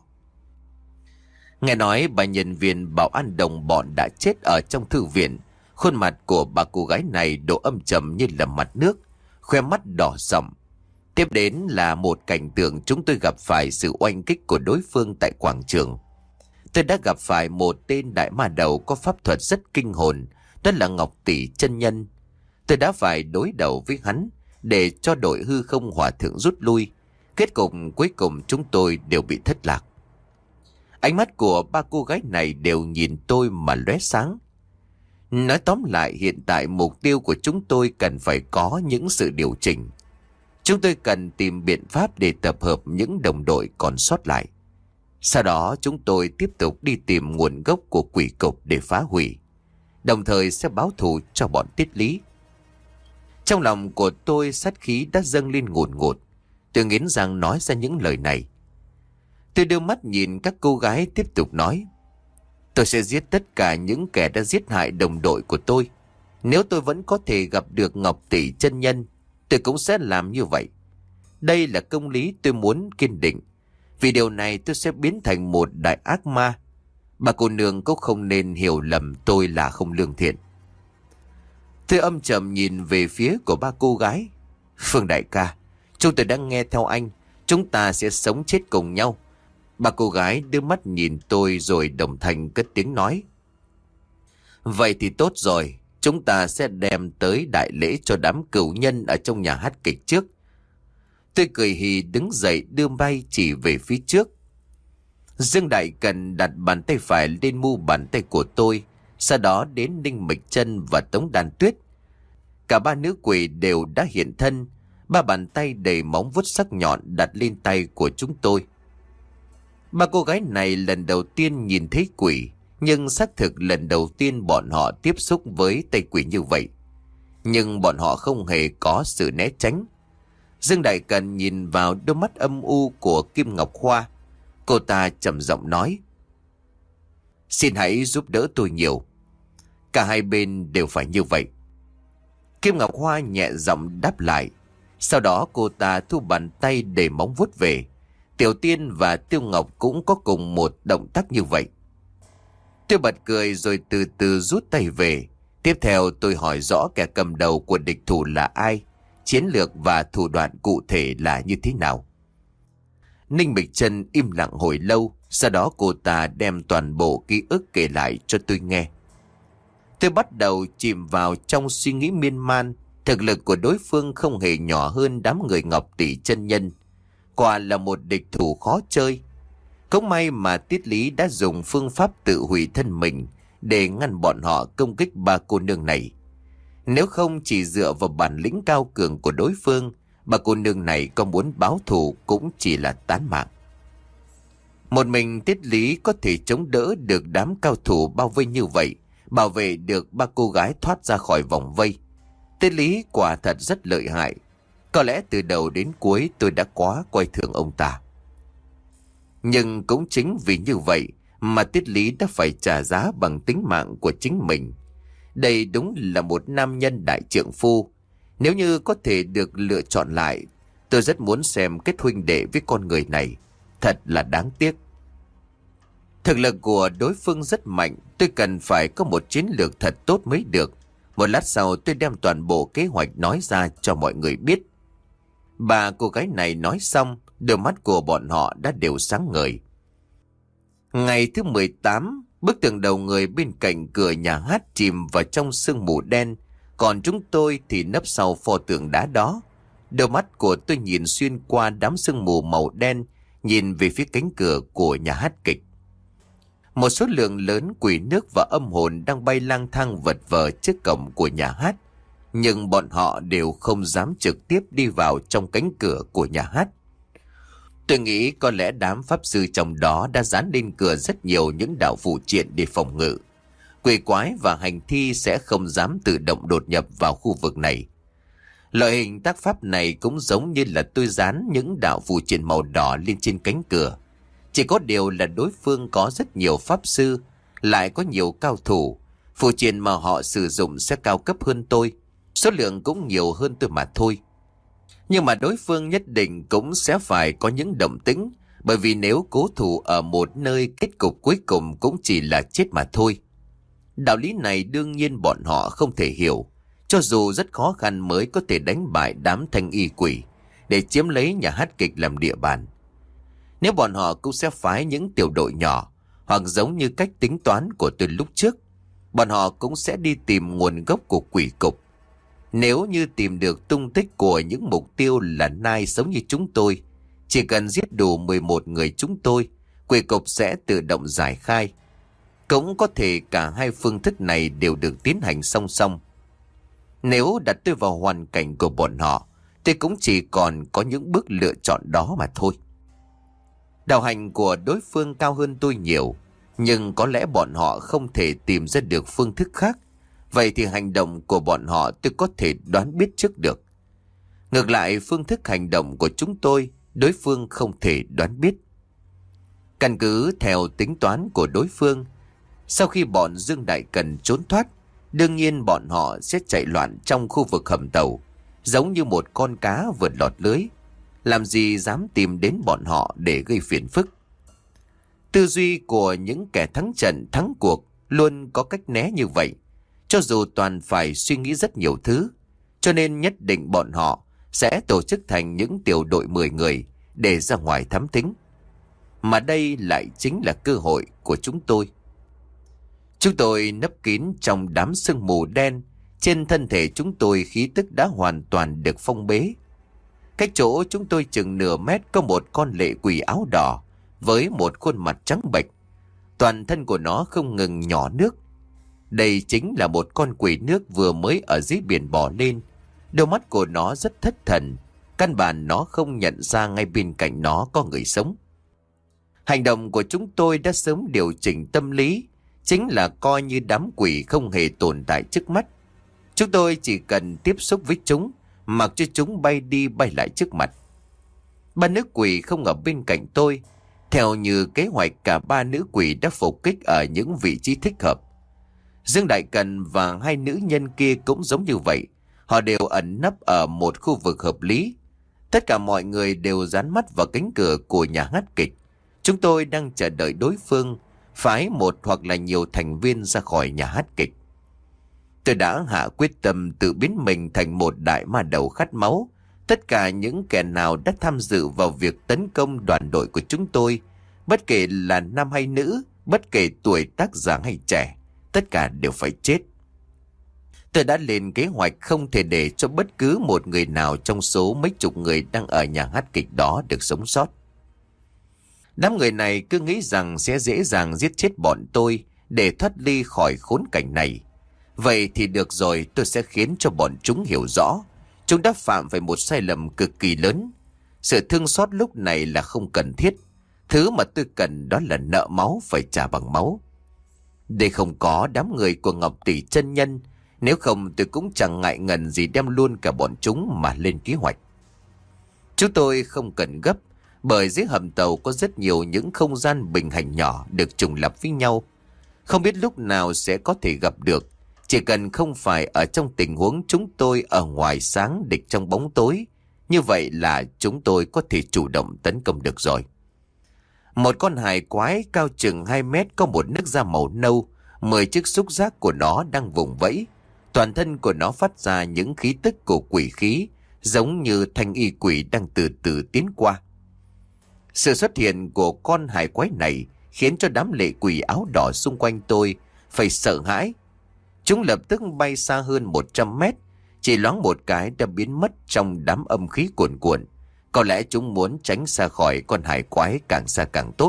Nghe nói bà nhân viên bảo an đồng bọn đã chết ở trong thư viện. Khuôn mặt của bà cô gái này độ âm trầm như là mặt nước, khoe mắt đỏ sậm. Tiếp đến là một cảnh tượng chúng tôi gặp phải sự oanh kích của đối phương tại quảng trường. Tôi đã gặp phải một tên đại ma đầu có pháp thuật rất kinh hồn, đó là Ngọc Tỷ chân nhân. Tôi đã phải đối đầu với hắn để cho đội hư không hòa thượng rút lui. Kết cục cuối cùng chúng tôi đều bị thất lạc. Ánh mắt của ba cô gái này đều nhìn tôi mà lóe sáng. Nói tóm lại, hiện tại mục tiêu của chúng tôi cần phải có những sự điều chỉnh. Chúng tôi cần tìm biện pháp để tập hợp những đồng đội còn sót lại. Sau đó chúng tôi tiếp tục đi tìm nguồn gốc của quỷ cục để phá hủy, đồng thời sẽ báo thù cho bọn Tiết Lý. Trong lòng của tôi sát khí đã dâng lên ngùn ngụt. Tôi nghiến răng nói ra những lời này. Tôi đưa mắt nhìn các cô gái tiếp tục nói. Tôi sẽ giết tất cả những kẻ đã giết hại đồng đội của tôi. Nếu tôi vẫn có thể gặp được Ngọc Tỷ chân nhân, tôi cũng sẽ làm như vậy. Đây là công lý tôi muốn kiên định. Vì điều này tôi sẽ biến thành một đại ác ma. Bà cô nương cũng không nên hiểu lầm tôi là không lương thiện. Tôi âm trầm nhìn về phía của ba cô gái. Phương đại ca, chúng tôi đang nghe theo anh. Chúng ta sẽ sống chết cùng nhau. Ba cô gái đưa mắt nhìn tôi rồi đồng thanh cất tiếng nói. Vậy thì tốt rồi. Chúng ta sẽ đem tới đại lễ cho đám cửu nhân ở trong nhà hát kịch trước. Tôi cười hì đứng dậy đưa bay chỉ về phía trước. Dương Đại Cần đặt bàn tay phải lên mu bàn tay của tôi. Sau đó đến Ninh Mịch Chân và Tống Đan Tuyết. Cả ba nữ quỷ đều đã hiện thân. Ba bàn tay đầy móng vuốt sắc nhọn đặt lên tay của chúng tôi. Ba cô gái này lần đầu tiên nhìn thấy quỷ, nhưng xác thực lần đầu tiên bọn họ tiếp xúc với tay quỷ như vậy. Nhưng bọn họ không hề có sự né tránh. Dương Đại Cần nhìn vào đôi mắt âm u của Kim Ngọc Hoa. Cô ta trầm giọng nói. Xin hãy giúp đỡ tôi nhiều. Cả hai bên đều phải như vậy. Kim Ngọc Hoa nhẹ giọng đáp lại. Sau đó cô ta thu bàn tay để móng vuốt về. Tiểu Tiên và Tiêu Ngọc cũng có cùng một động tác như vậy. Tôi bật cười rồi từ từ rút tay về. Tiếp theo tôi hỏi rõ kẻ cầm đầu của địch thủ là ai, chiến lược và thủ đoạn cụ thể là như thế nào. Ninh Mịch Chân im lặng hồi lâu, sau đó cô ta đem toàn bộ ký ức kể lại cho tôi nghe. Tôi bắt đầu chìm vào trong suy nghĩ miên man. Thực lực của đối phương không hề nhỏ hơn đám người Ngọc Tỷ chân nhân. Quả là một địch thủ khó chơi. Cũng may mà Tiết Lý đã dùng phương pháp tự hủy thân mình để ngăn bọn họ công kích ba cô nương này. Nếu không chỉ dựa vào bản lĩnh cao cường của đối phương, bà cô nương này có muốn báo thù cũng chỉ là tán mạng. Một mình Tiết Lý có thể chống đỡ được đám cao thủ bao vây như vậy, bảo vệ được ba cô gái thoát ra khỏi vòng vây. Tiết Lý quả thật rất lợi hại. Có lẽ từ đầu đến cuối tôi đã quá coi thường ông ta. Nhưng cũng chính vì như vậy mà Tiết Lý đã phải trả giá bằng tính mạng của chính mình. Đây đúng là một nam nhân đại trượng phu. Nếu như có thể được lựa chọn lại, tôi rất muốn xem kết huynh đệ với con người này. Thật là đáng tiếc. Thực lực của đối phương rất mạnh, tôi cần phải có một chiến lược thật tốt mới được. Một lát sau tôi đem toàn bộ kế hoạch nói ra cho mọi người biết. Bà cô gái này nói xong, đôi mắt của bọn họ đã đều sáng ngời. Ngày thứ mười tám, bức tường đầu người bên cạnh cửa nhà hát chìm vào trong sương mù đen, còn chúng tôi thì nấp sau pho tượng đá đó. Đôi mắt của tôi nhìn xuyên qua đám sương mù màu đen, nhìn về phía cánh cửa của nhà hát kịch. Một số lượng lớn quỷ nước và âm hồn đang bay lang thang vật vờ trước cổng của nhà hát, nhưng bọn họ đều không dám trực tiếp đi vào trong cánh cửa của nhà hát. Tôi nghĩ có lẽ đám pháp sư trong đó đã dán lên cửa rất nhiều những đạo phù triện để phòng ngự. Quỷ quái và hành thi sẽ không dám tự động đột nhập vào khu vực này. Loại hình tác pháp này cũng giống như là tôi dán những đạo phù triện màu đỏ lên trên cánh cửa. Chỉ có điều là đối phương có rất nhiều pháp sư, lại có nhiều cao thủ. Phù triện mà họ sử dụng sẽ cao cấp hơn tôi, số lượng cũng nhiều hơn tôi mà thôi. Nhưng mà đối phương nhất định cũng sẽ phải có những động tĩnh, bởi vì nếu cố thủ ở một nơi, kết cục cuối cùng cũng chỉ là chết mà thôi. Đạo lý này đương nhiên bọn họ không thể hiểu, cho dù rất khó khăn mới có thể đánh bại đám thanh y quỷ để chiếm lấy nhà hát kịch làm địa bàn. Nếu bọn họ cũng sẽ phái những tiểu đội nhỏ, hoặc giống như cách tính toán của tôi lúc trước, bọn họ cũng sẽ đi tìm nguồn gốc của quỷ cục. Nếu như tìm được tung tích của những mục tiêu là nai sống như chúng tôi, chỉ cần giết đủ mười một người chúng tôi, quỷ cục sẽ tự động giải khai. Cũng có thể cả hai phương thức này đều được tiến hành song song. Nếu đặt tôi vào hoàn cảnh của bọn họ, tôi cũng chỉ còn có những bước lựa chọn đó mà thôi. Đạo hành của đối phương cao hơn tôi nhiều, nhưng có lẽ bọn họ không thể tìm ra được phương thức khác. Vậy thì hành động của bọn họ tôi có thể đoán biết trước được. Ngược lại, phương thức hành động của chúng tôi, đối phương không thể đoán biết. Căn cứ theo tính toán của đối phương, sau khi bọn Dương Đại Cần trốn thoát, đương nhiên bọn họ sẽ chạy loạn trong khu vực hầm tàu, giống như một con cá vượt lọt lưới. Làm gì dám tìm đến bọn họ để gây phiền phức. Tư duy của những kẻ thắng trận thắng cuộc luôn có cách né như vậy. Cho dù toàn phải suy nghĩ rất nhiều thứ, cho nên nhất định bọn họ sẽ tổ chức thành những tiểu đội mười người để ra ngoài thám thính. Mà đây lại chính là cơ hội của chúng tôi. Chúng tôi nấp kín trong đám sương mù đen. Trên thân thể chúng tôi khí tức đã hoàn toàn được phong bế. Cách chỗ chúng tôi chừng nửa mét có một con lệ quỷ áo đỏ với một khuôn mặt trắng bệch. Toàn thân của nó không ngừng nhỏ nước. Đây chính là một con quỷ nước vừa mới ở dưới biển bò lên. Đôi mắt của nó rất thất thần. Căn bản nó không nhận ra ngay bên cạnh nó có người sống. Hành động của chúng tôi đã sớm điều chỉnh tâm lý, chính là coi như đám quỷ không hề tồn tại trước mắt. Chúng tôi chỉ cần tiếp xúc với chúng, mặc cho chúng bay đi bay lại trước mặt. Ba nữ quỷ không ở bên cạnh tôi, Theo như kế hoạch, cả ba nữ quỷ đã phục kích ở những vị trí thích hợp. Dương Đại Cần và hai nữ nhân kia cũng giống như vậy. Họ đều ẩn nấp ở một khu vực hợp lý. Tất cả mọi người đều dán mắt vào cánh cửa của nhà hát kịch. Chúng tôi đang chờ đợi đối phương phái một hoặc là nhiều thành viên ra khỏi nhà hát kịch. Tôi đã hạ quyết tâm tự biến mình thành một đại ma đầu khát máu. Tất cả những kẻ nào đã tham dự vào việc tấn công đoàn đội của chúng tôi, bất kể là nam hay nữ, bất kể tuổi tác già hay trẻ, tất cả đều phải chết. Tôi đã lên kế hoạch không thể để cho bất cứ một người nào trong số mấy chục người đang ở nhà hát kịch đó được sống sót. Đám người này cứ nghĩ rằng sẽ dễ dàng giết chết bọn tôi để thoát ly khỏi khốn cảnh này. Vậy thì được rồi, tôi sẽ khiến cho bọn chúng hiểu rõ chúng đã phạm phải một sai lầm cực kỳ lớn. Sự thương xót lúc này là không cần thiết. Thứ mà tôi cần đó là nợ máu phải trả bằng máu. Đây không có đám người của Ngọc Tỷ chân nhân, nếu không tôi cũng chẳng ngại ngần gì đem luôn cả bọn chúng mà lên kế hoạch. Chúng tôi không cần gấp, bởi dưới hầm tàu có rất nhiều những không gian bình hành nhỏ được trùng lặp với nhau. Không biết lúc nào sẽ có thể gặp được. Chỉ cần không phải ở trong tình huống chúng tôi ở ngoài sáng, địch trong bóng tối, như vậy là chúng tôi có thể chủ động tấn công được rồi. Một con hài quái cao chừng hai mét có một nước da màu nâu, mười chiếc xúc giác của nó đang vùng vẫy. Toàn thân của nó phát ra những khí tức của quỷ khí, giống như thanh y quỷ đang từ từ tiến qua. Sự xuất hiện của con hài quái này khiến cho đám lệ quỷ áo đỏ xung quanh tôi phải sợ hãi. Chúng lập tức bay xa hơn một trăm mét, chỉ loáng một cái đã biến mất trong đám âm khí cuồn cuộn. Có lẽ chúng muốn tránh xa khỏi con hải quái càng xa càng tốt.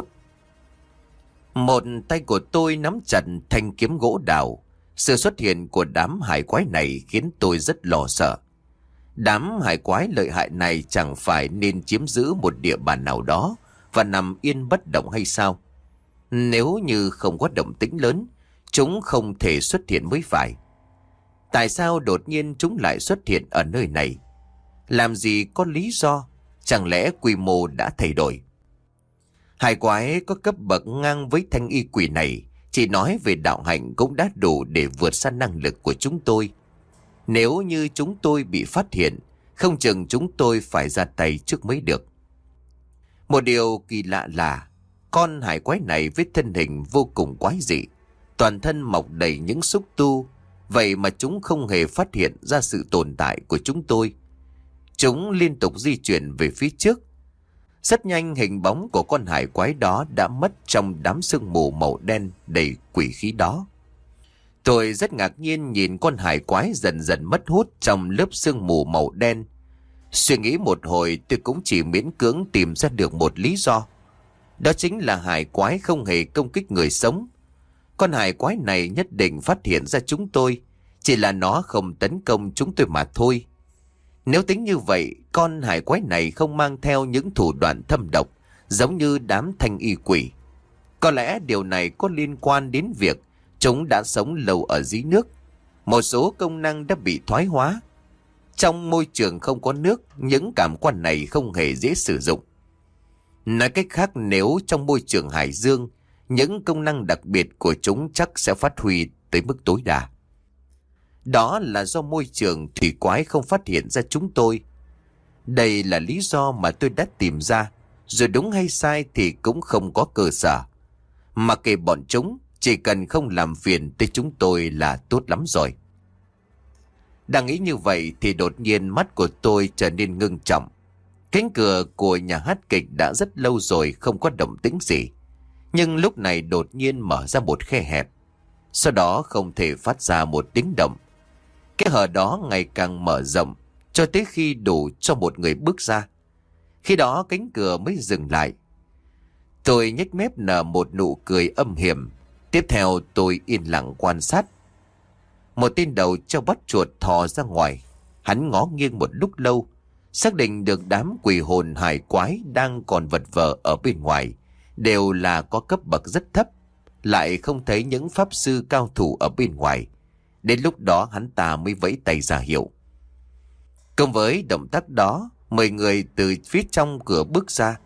Một tay của tôi nắm chặt thanh kiếm gỗ đào. Sự xuất hiện của đám hải quái này khiến tôi rất lo sợ. Đám hải quái lợi hại này chẳng phải nên chiếm giữ một địa bàn nào đó và nằm yên bất động hay sao? Nếu như không có động tĩnh lớn, chúng không thể xuất hiện mới phải. Tại sao đột nhiên chúng lại xuất hiện ở nơi này? Làm gì có lý do? Chẳng lẽ quy mô đã thay đổi? Hải quái có cấp bậc ngang với thanh y quỷ này, chỉ nói về đạo hạnh cũng đã đủ để vượt xa năng lực của chúng tôi. Nếu như chúng tôi bị phát hiện, không chừng chúng tôi phải ra tay trước mới được. Một điều kỳ lạ là con hải quái này với thân hình vô cùng quái dị, toàn thân mọc đầy những xúc tu, vậy mà chúng không hề phát hiện ra sự tồn tại của chúng tôi. Chúng liên tục di chuyển về phía trước. Rất nhanh hình bóng của con hải quái đó đã mất trong đám sương mù màu đen đầy quỷ khí đó. Tôi rất ngạc nhiên nhìn con hải quái dần dần mất hút trong lớp sương mù màu đen. Suy nghĩ một hồi tôi cũng chỉ miễn cưỡng tìm ra được một lý do. Đó chính là hải quái không hề công kích người sống. Con hải quái này nhất định phát hiện ra chúng tôi, chỉ là nó không tấn công chúng tôi mà thôi. Nếu tính như vậy, con hải quái này không mang theo những thủ đoạn thâm độc giống như đám thanh y quỷ. Có lẽ điều này có liên quan đến việc chúng đã sống lâu ở dưới nước. Một số công năng đã bị thoái hóa. Trong môi trường không có nước, những cảm quan này không hề dễ sử dụng. Nói cách khác, nếu trong môi trường hải dương, những công năng đặc biệt của chúng chắc sẽ phát huy tới mức tối đa. Đó là do môi trường thủy quái không phát hiện ra chúng tôi. Đây là lý do mà tôi đã tìm ra, rồi đúng hay sai thì cũng không có cơ sở. Mà kể bọn chúng, chỉ cần không làm phiền tới chúng tôi là tốt lắm rồi. Đang nghĩ như vậy thì đột nhiên mắt của tôi trở nên ngưng trọng. Cánh cửa của nhà hát kịch đã rất lâu rồi không có động tĩnh gì, nhưng lúc này đột nhiên mở ra một khe hẹp. Sau đó không thể phát ra một tiếng động. Cái hở đó ngày càng mở rộng cho tới khi đủ cho một người bước ra. Khi đó cánh cửa mới dừng lại. Tôi nhếch mép nở một nụ cười âm hiểm. Tiếp theo tôi yên lặng quan sát. Một tên đầu trâu bắt chuột thò ra ngoài. Hắn ngó nghiêng một lúc lâu, xác định được đám quỷ hồn hải quái đang còn vật vờ ở bên ngoài đều là có cấp bậc rất thấp, lại không thấy những pháp sư cao thủ ở bên ngoài. Đến lúc đó hắn ta mới vẫy tay ra hiệu. Cùng với động tác đó, mười người từ phía trong cửa bước ra.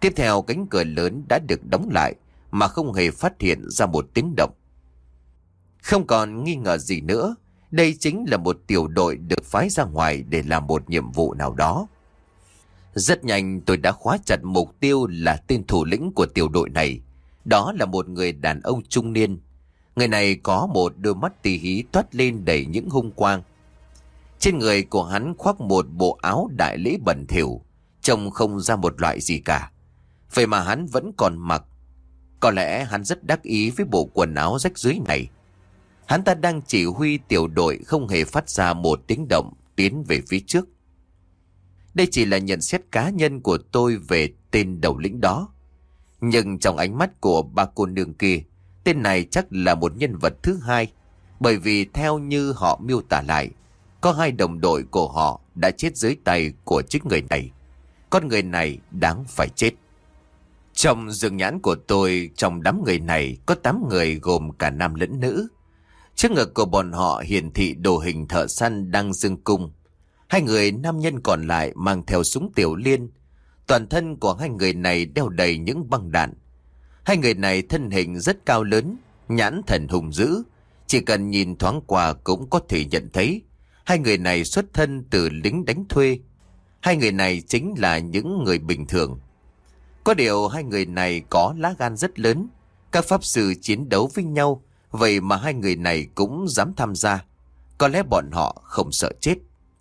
Tiếp theo cánh cửa lớn đã được đóng lại mà không hề phát hiện ra một tiếng động. Không còn nghi ngờ gì nữa, đây chính là một tiểu đội được phái ra ngoài để làm một nhiệm vụ nào đó. Rất nhanh tôi đã khóa chặt mục tiêu là tên thủ lĩnh của tiểu đội này. Đó là một người đàn ông trung niên. Người này có một đôi mắt tì hí toát lên đầy những hung quang. Trên người của hắn khoác một bộ áo đại lễ bẩn thỉu, trông không ra một loại gì cả. Vậy mà hắn vẫn còn mặc. Có lẽ hắn rất đắc ý với bộ quần áo rách rưới này. Hắn ta đang chỉ huy tiểu đội không hề phát ra một tiếng động tiến về phía trước. Đây chỉ là nhận xét cá nhân của tôi về tên đầu lĩnh đó. Nhưng trong ánh mắt của ba cô nương kia, tên này chắc là một nhân vật thứ hai. Bởi vì theo như họ miêu tả lại, có hai đồng đội của họ đã chết dưới tay của chính người này. Con người này đáng phải chết. Trong dương nhãn của tôi, trong đám người này có tám người gồm cả nam lẫn nữ. Trước ngực của bọn họ hiển thị đồ hình thợ săn đang dương cung. Hai người nam nhân còn lại mang theo súng tiểu liên. Toàn thân của hai người này đeo đầy những băng đạn. Hai người này thân hình rất cao lớn, nhãn thần hùng dữ. Chỉ cần nhìn thoáng qua cũng có thể nhận thấy hai người này xuất thân từ lính đánh thuê. Hai người này chính là những người bình thường. Có điều hai người này có lá gan rất lớn. Các pháp sư chiến đấu với nhau, vậy mà hai người này cũng dám tham gia. Có lẽ bọn họ không sợ chết.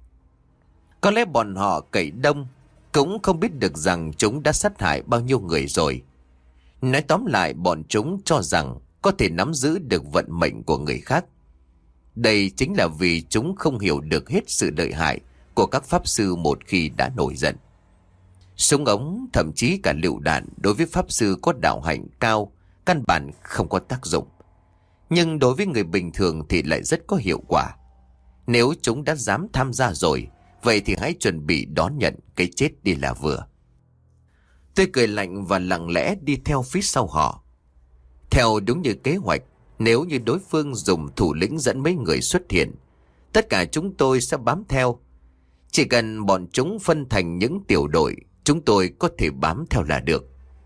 Có lẽ bọn họ cậy đông, cũng không biết được rằng chúng đã sát hại bao nhiêu người rồi. Nói tóm lại, bọn chúng cho rằng có thể nắm giữ được vận mệnh của người khác. Đây chính là vì chúng không hiểu được hết sự lợi hại của các pháp sư một khi đã nổi giận. Súng ống, thậm chí cả lựu đạn đối với pháp sư có đạo hạnh cao, căn bản không có tác dụng. Nhưng đối với người bình thường thì lại rất có hiệu quả. Nếu chúng đã dám tham gia rồi, vậy thì hãy chuẩn bị đón nhận cái chết đi là vừa. Tôi cười lạnh và lặng lẽ đi theo phía sau họ. Theo đúng như kế hoạch, nếu như đối phương dùng thủ lĩnh dẫn mấy người xuất hiện, tất cả chúng tôi sẽ bám theo. Chỉ cần bọn chúng phân thành những tiểu đội, chúng tôi có thể bám theo là được.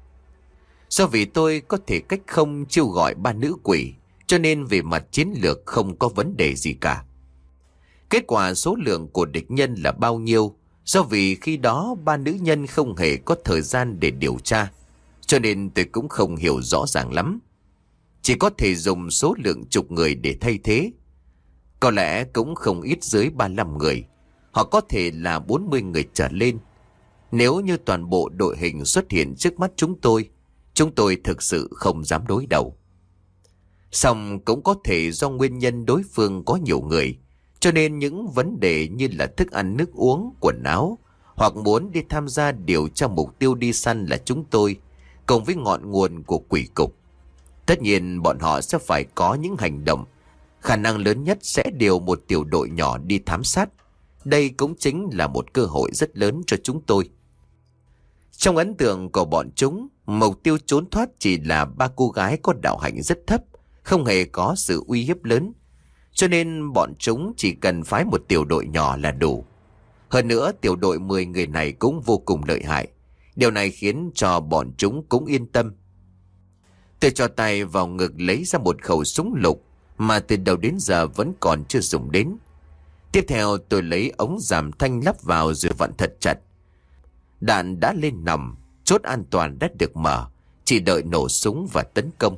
Do vì tôi có thể cách không chiêu gọi ba nữ quỷ, cho nên về mặt chiến lược không có vấn đề gì cả. Kết quả số lượng của địch nhân là bao nhiêu, do vì khi đó ba nữ nhân không hề có thời gian để điều tra, cho nên tôi cũng không hiểu rõ ràng lắm. Chỉ có thể dùng số lượng chục người để thay thế. Có lẽ cũng không ít dưới ba mươi lăm người. Họ có thể là bốn mươi người trở lên. Nếu như toàn bộ đội hình xuất hiện trước mắt chúng tôi, chúng tôi thực sự không dám đối đầu. Song cũng có thể do nguyên nhân đối phương có nhiều người, cho nên những vấn đề như là thức ăn nước uống, quần áo, hoặc muốn đi tham gia điều tra mục tiêu đi săn là chúng tôi, cùng với ngọn nguồn của quỷ cục. Tất nhiên bọn họ sẽ phải có những hành động, khả năng lớn nhất sẽ điều một tiểu đội nhỏ đi thám sát. Đây cũng chính là một cơ hội rất lớn cho chúng tôi. Trong ấn tượng của bọn chúng, mục tiêu trốn thoát chỉ là ba cô gái có đạo hạnh rất thấp, không hề có sự uy hiếp lớn. Cho nên bọn chúng chỉ cần phái một tiểu đội nhỏ là đủ. Hơn nữa, tiểu đội mười người này cũng vô cùng lợi hại. Điều này khiến cho bọn chúng cũng yên tâm. Tôi cho tay vào ngực lấy ra một khẩu súng lục mà từ đầu đến giờ vẫn còn chưa dùng đến. Tiếp theo tôi lấy ống giảm thanh lắp vào rồi vặn thật chặt. Đạn đã lên nòng, chốt an toàn đã được mở, chỉ đợi nổ súng và tấn công.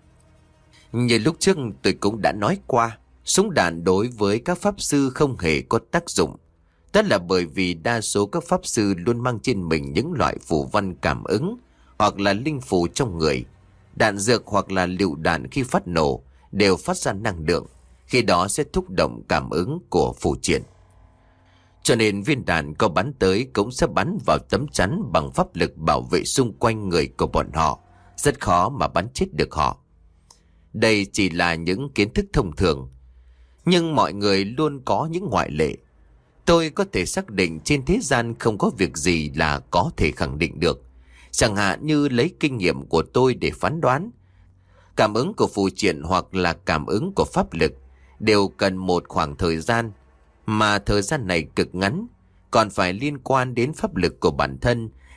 Như lúc trước tôi cũng đã nói qua, súng đạn đối với các pháp sư không hề có tác dụng. Đó là bởi vì đa số các pháp sư luôn mang trên mình những loại phù văn cảm ứng hoặc là linh phù trong người. Đạn dược hoặc là lựu đạn khi phát nổ đều phát ra năng lượng, khi đó sẽ thúc động cảm ứng của phù triện. Cho nên viên đạn có bắn tới cũng sẽ bắn vào tấm chắn bằng pháp lực bảo vệ xung quanh người của bọn họ, rất khó mà bắn chết được họ. Đây chỉ là những kiến thức thông thường, nhưng mọi người luôn có những ngoại lệ. Tôi có thể xác định trên thế gian không có việc gì là có thể khẳng định được. Chẳng hạn như lấy kinh nghiệm của tôi để phán đoán, cảm ứng của phù triện hoặc là cảm ứng của pháp lực đều cần một khoảng thời gian, mà thời gian này cực ngắn, còn phải liên quan đến pháp lực của bản thân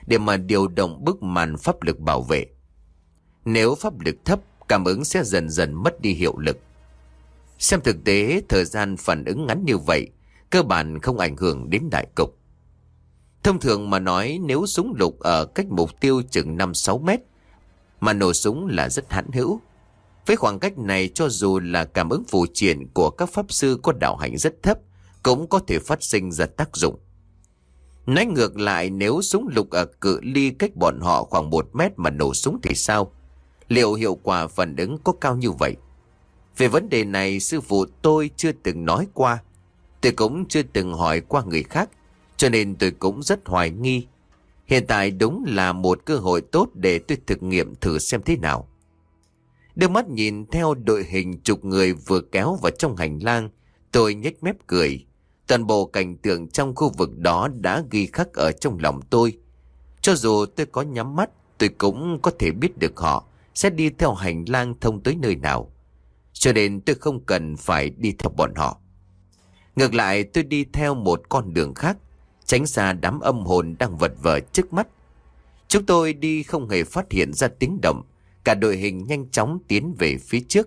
để mà điều động bức màn pháp lực bảo vệ. Nếu pháp lực thấp, cảm ứng sẽ dần dần mất đi hiệu lực. Xem thực tế, thời gian phản ứng ngắn như vậy, cơ bản không ảnh hưởng đến đại cục. Thông thường mà nói, nếu súng lục ở cách mục tiêu chừng năm sáu mét, mà nổ súng là rất hãn hữu. Với khoảng cách này, cho dù là cảm ứng phù triện của các pháp sư có đạo hạnh rất thấp, cũng có thể phát sinh ra tác dụng. Nói ngược lại, nếu súng lục ở cự ly cách bọn họ khoảng một mét mà nổ súng thì sao? Liệu hiệu quả phản ứng có cao như vậy? Về vấn đề này, sư phụ tôi chưa từng nói qua. Tôi cũng chưa từng hỏi qua người khác, cho nên tôi cũng rất hoài nghi. Hiện tại đúng là một cơ hội tốt để tôi thực nghiệm thử xem thế nào. Đưa mắt nhìn theo đội hình chục người vừa kéo vào trong hành lang, tôi nhếch mép cười. Toàn bộ cảnh tượng trong khu vực đó đã ghi khắc ở trong lòng tôi. Cho dù tôi có nhắm mắt, tôi cũng có thể biết được họ sẽ đi theo hành lang thông tới nơi nào. Cho nên tôi không cần phải đi theo bọn họ. Ngược lại, tôi đi theo một con đường khác, tránh xa đám âm hồn đang vật vờ trước mắt. Chúng tôi đi không hề phát hiện ra tiếng động. Cả đội hình nhanh chóng tiến về phía trước.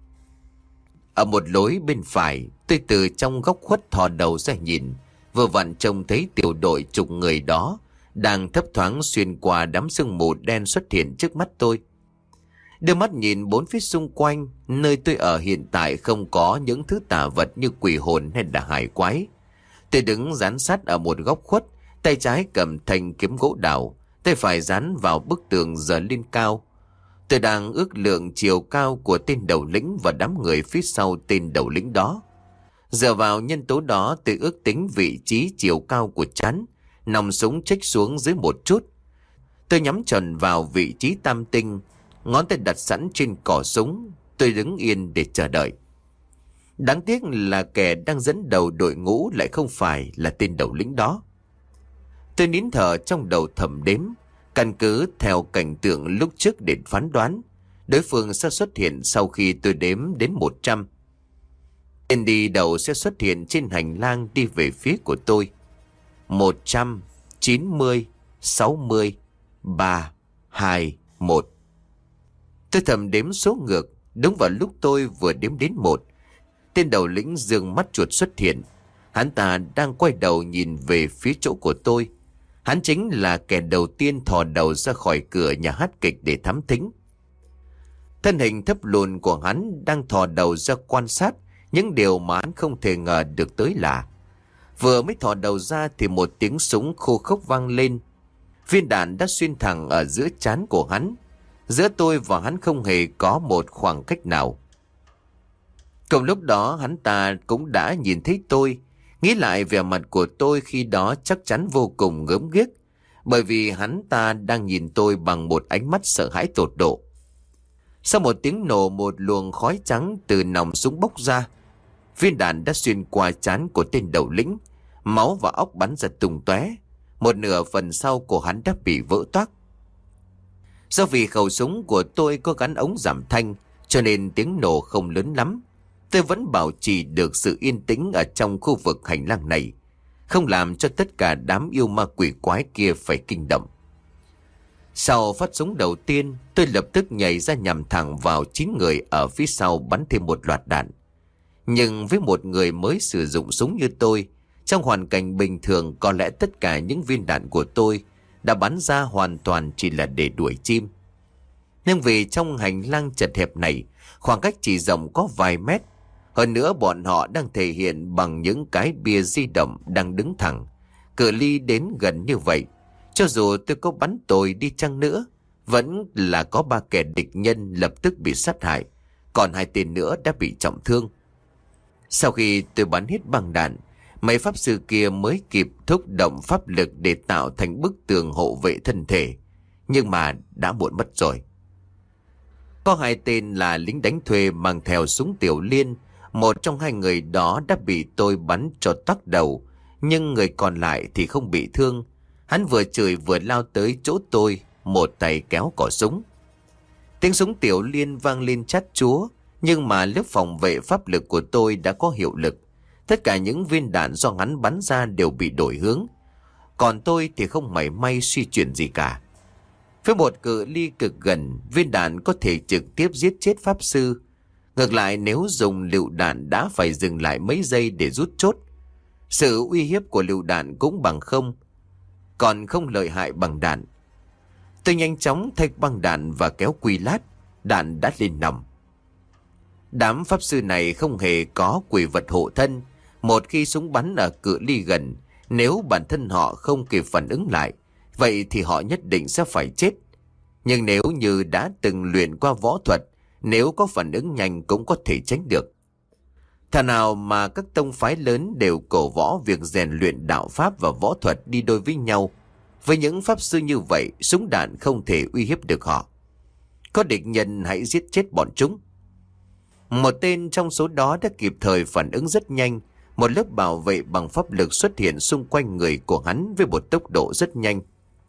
Ở một lối bên phải, tôi từ trong góc khuất thò đầu ra nhìn, vừa vặn trông thấy tiểu đội chục người đó đang thấp thoáng xuyên qua đám sương mù đen xuất hiện trước mắt tôi. Đưa mắt nhìn bốn phía xung quanh, nơi tôi ở hiện tại không có những thứ tà vật như quỷ hồn hay là hải quái. Tôi đứng dán sát ở một góc khuất, tay trái cầm thanh kiếm gỗ đào, tay phải dán vào bức tường giờ lên cao. Tôi đang ước lượng chiều cao của tên đầu lĩnh và đám người phía sau tên đầu lĩnh đó. Dựa vào nhân tố đó, tôi ước tính vị trí chiều cao của trán, nòng súng chếch xuống dưới một chút. Tôi nhắm chuẩn vào vị trí tam tinh, ngón tay đặt sẵn trên cò súng. Tôi đứng yên để chờ đợi. Đáng tiếc là kẻ đang dẫn đầu đội ngũ lại không phải là tên đầu lĩnh đó. Tôi nín thở trong đầu thầm đếm, căn cứ theo cảnh tượng lúc trước để phán đoán đối phương sẽ xuất hiện sau khi tôi đếm đến một trăm. Tên đi đầu sẽ xuất hiện trên hành lang đi về phía của tôi. Một trăm, chín mươi, sáu mươi, ba, hai, một. Tôi thầm đếm số ngược. Đúng vào lúc tôi vừa đếm đến một, tên đầu lĩnh giương mắt chuột xuất hiện. Hắn ta đang quay đầu nhìn về phía chỗ của tôi. Hắn chính là kẻ đầu tiên thò đầu ra khỏi cửa nhà hát kịch để thám thính. Thân hình thấp lùn của hắn đang thò đầu ra quan sát những điều mà hắn không thể ngờ được tới là. Vừa mới thò đầu ra thì một tiếng súng khô khốc vang lên. Viên đạn đã xuyên thẳng ở giữa trán của hắn. Giữa tôi và hắn không hề có một khoảng cách nào. Cùng lúc đó hắn ta cũng đã nhìn thấy tôi. Nghĩ lại vẻ mặt của tôi khi đó chắc chắn vô cùng gớm ghiếc, bởi vì hắn ta đang nhìn tôi bằng một ánh mắt sợ hãi tột độ. Sau một tiếng nổ, một luồng khói trắng từ nòng súng bốc ra. Viên đạn đã xuyên qua trán của tên đầu lĩnh, máu và óc bắn ra tung tóe. Một nửa phần sau của hắn đã bị vỡ toác. Do vì khẩu súng của tôi có gắn ống giảm thanh, cho nên tiếng nổ không lớn lắm. Tôi vẫn bảo trì được sự yên tĩnh ở trong khu vực hành lang này, không làm cho tất cả đám yêu ma quỷ quái kia phải kinh động. Sau phát súng đầu tiên, tôi lập tức nhảy ra nhằm thẳng vào chín người ở phía sau, bắn thêm một loạt đạn. Nhưng với một người mới sử dụng súng như tôi, trong hoàn cảnh bình thường có lẽ tất cả những viên đạn của tôi đã bắn ra hoàn toàn chỉ là để đuổi chim. Nhưng vì trong hành lang chật hẹp này, khoảng cách chỉ rộng có vài mét. Hơn nữa bọn họ đang thể hiện bằng những cái bia di động đang đứng thẳng. Cự ly đến gần như vậy, cho dù tôi có bắn tồi đi chăng nữa, vẫn là có ba kẻ địch nhân lập tức bị sát hại, còn hai tên nữa đã bị trọng thương. Sau khi tôi bắn hết băng đạn, mấy pháp sư kia mới kịp thúc động pháp lực để tạo thành bức tường hộ vệ thân thể. Nhưng mà đã muộn mất rồi. Có hai tên là lính đánh thuê mang theo súng tiểu liên. Một trong hai người đó đã bị tôi bắn cho toác đầu, nhưng người còn lại thì không bị thương. Hắn vừa chửi vừa lao tới chỗ tôi, một tay kéo cò súng. Tiếng súng tiểu liên vang lên chát chúa, nhưng mà lớp phòng vệ pháp lực của tôi đã có hiệu lực. Tất cả những viên đạn do hắn bắn ra đều bị đổi hướng. Còn tôi thì không mảy may suy chuyển gì cả. Với một cự ly cực gần, viên đạn có thể trực tiếp giết chết pháp sư. Ngược lại, nếu dùng lựu đạn đã phải dừng lại mấy giây để rút chốt. Sự uy hiếp của lựu đạn cũng bằng không, còn không lợi hại bằng đạn. Tôi nhanh chóng thay băng đạn và kéo quy lát. Đạn đã lên nòng. Đám pháp sư này không hề có quỷ vật hộ thân. Một khi súng bắn ở cự ly gần, nếu bản thân họ không kịp phản ứng lại, vậy thì họ nhất định sẽ phải chết. Nhưng nếu như đã từng luyện qua võ thuật, nếu có phản ứng nhanh cũng có thể tránh được. Thà nào mà các tông phái lớn đều cổ võ việc rèn luyện đạo pháp và võ thuật đi đôi với nhau. Với những pháp sư như vậy, súng đạn không thể uy hiếp được họ. Có địch nhân hãy giết chết bọn chúng. Một tên trong số đó đã kịp thời phản ứng rất nhanh. Một lớp bảo vệ bằng pháp lực xuất hiện xung quanh người của hắn với một tốc độ rất nhanh.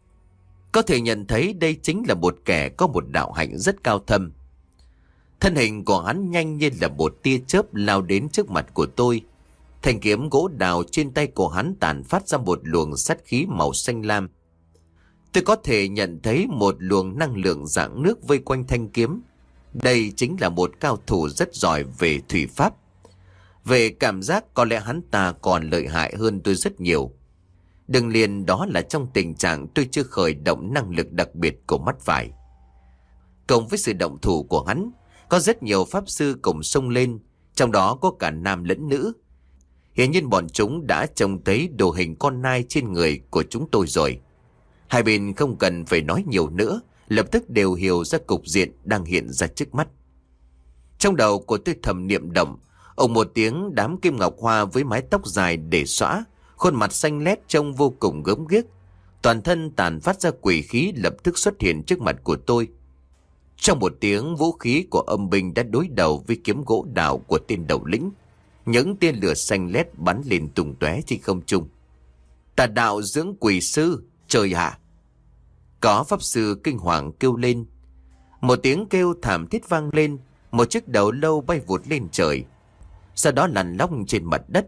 Có thể nhận thấy đây chính là một kẻ có một đạo hạnh rất cao thâm. Thân hình của hắn nhanh như là một tia chớp lao đến trước mặt của tôi. Thanh kiếm gỗ đào trên tay của hắn tản phát ra một luồng sát khí màu xanh lam. Tôi có thể nhận thấy một luồng năng lượng dạng nước vây quanh thanh kiếm. Đây chính là một cao thủ rất giỏi về thủy pháp. Về cảm giác có lẽ hắn ta còn lợi hại hơn tôi rất nhiều. Đừng liền đó là trong tình trạng tôi chưa khởi động năng lực đặc biệt của mắt phải. Cộng với sự động thủ của hắn, có rất nhiều pháp sư cùng xông lên, trong đó có cả nam lẫn nữ. Hiển nhiên bọn chúng đã trông thấy đồ hình con nai trên người của chúng tôi rồi. Hai bên không cần phải nói nhiều nữa, lập tức đều hiểu ra cục diện đang hiện ra trước mắt. Trong đầu của tôi thầm niệm động, ồng một tiếng, đám Kim Ngọc Hoa với mái tóc dài để xõa, khuôn mặt xanh lét trông vô cùng gớm ghiếc, toàn thân tàn phát ra quỷ khí lập tức xuất hiện trước mặt của tôi. Trong một tiếng, vũ khí của âm binh đã đối đầu với kiếm gỗ đào của tên đầu lĩnh. Những tia lửa xanh lét bắn lên tung tóe trên không trung. Tà đạo dưỡng quỷ sư, trời ạ! Có pháp sư kinh hoàng kêu lên. Một tiếng kêu thảm thiết vang lên, một chiếc đầu lâu bay vụt lên trời, sau đó lăn lóc trên mặt đất.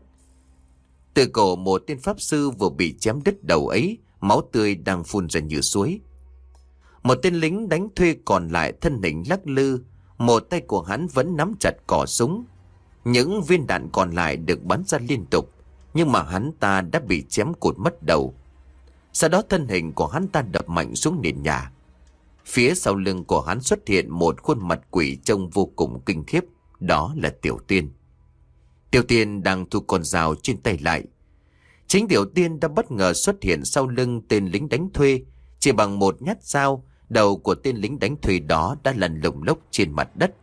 Từ cổ một tên pháp sư vừa bị chém đứt đầu ấy, máu tươi đang phun ra như suối. Một tên lính đánh thuê còn lại thân hình lắc lư, một tay của hắn vẫn nắm chặt cò súng. Những viên đạn còn lại được bắn ra liên tục, nhưng mà hắn ta đã bị chém cụt mất đầu. Sau đó thân hình của hắn ta đập mạnh xuống nền nhà. Phía sau lưng của hắn xuất hiện một khuôn mặt quỷ trông vô cùng kinh khiếp, đó là Tiểu Tiên. Tiểu Tiên đang thu con dao trên tay lại. Chính Tiểu Tiên đã bất ngờ xuất hiện sau lưng tên lính đánh thuê. Chỉ bằng một nhát dao, đầu của tên lính đánh thuê đó đã lăn lủng lốc trên mặt đất.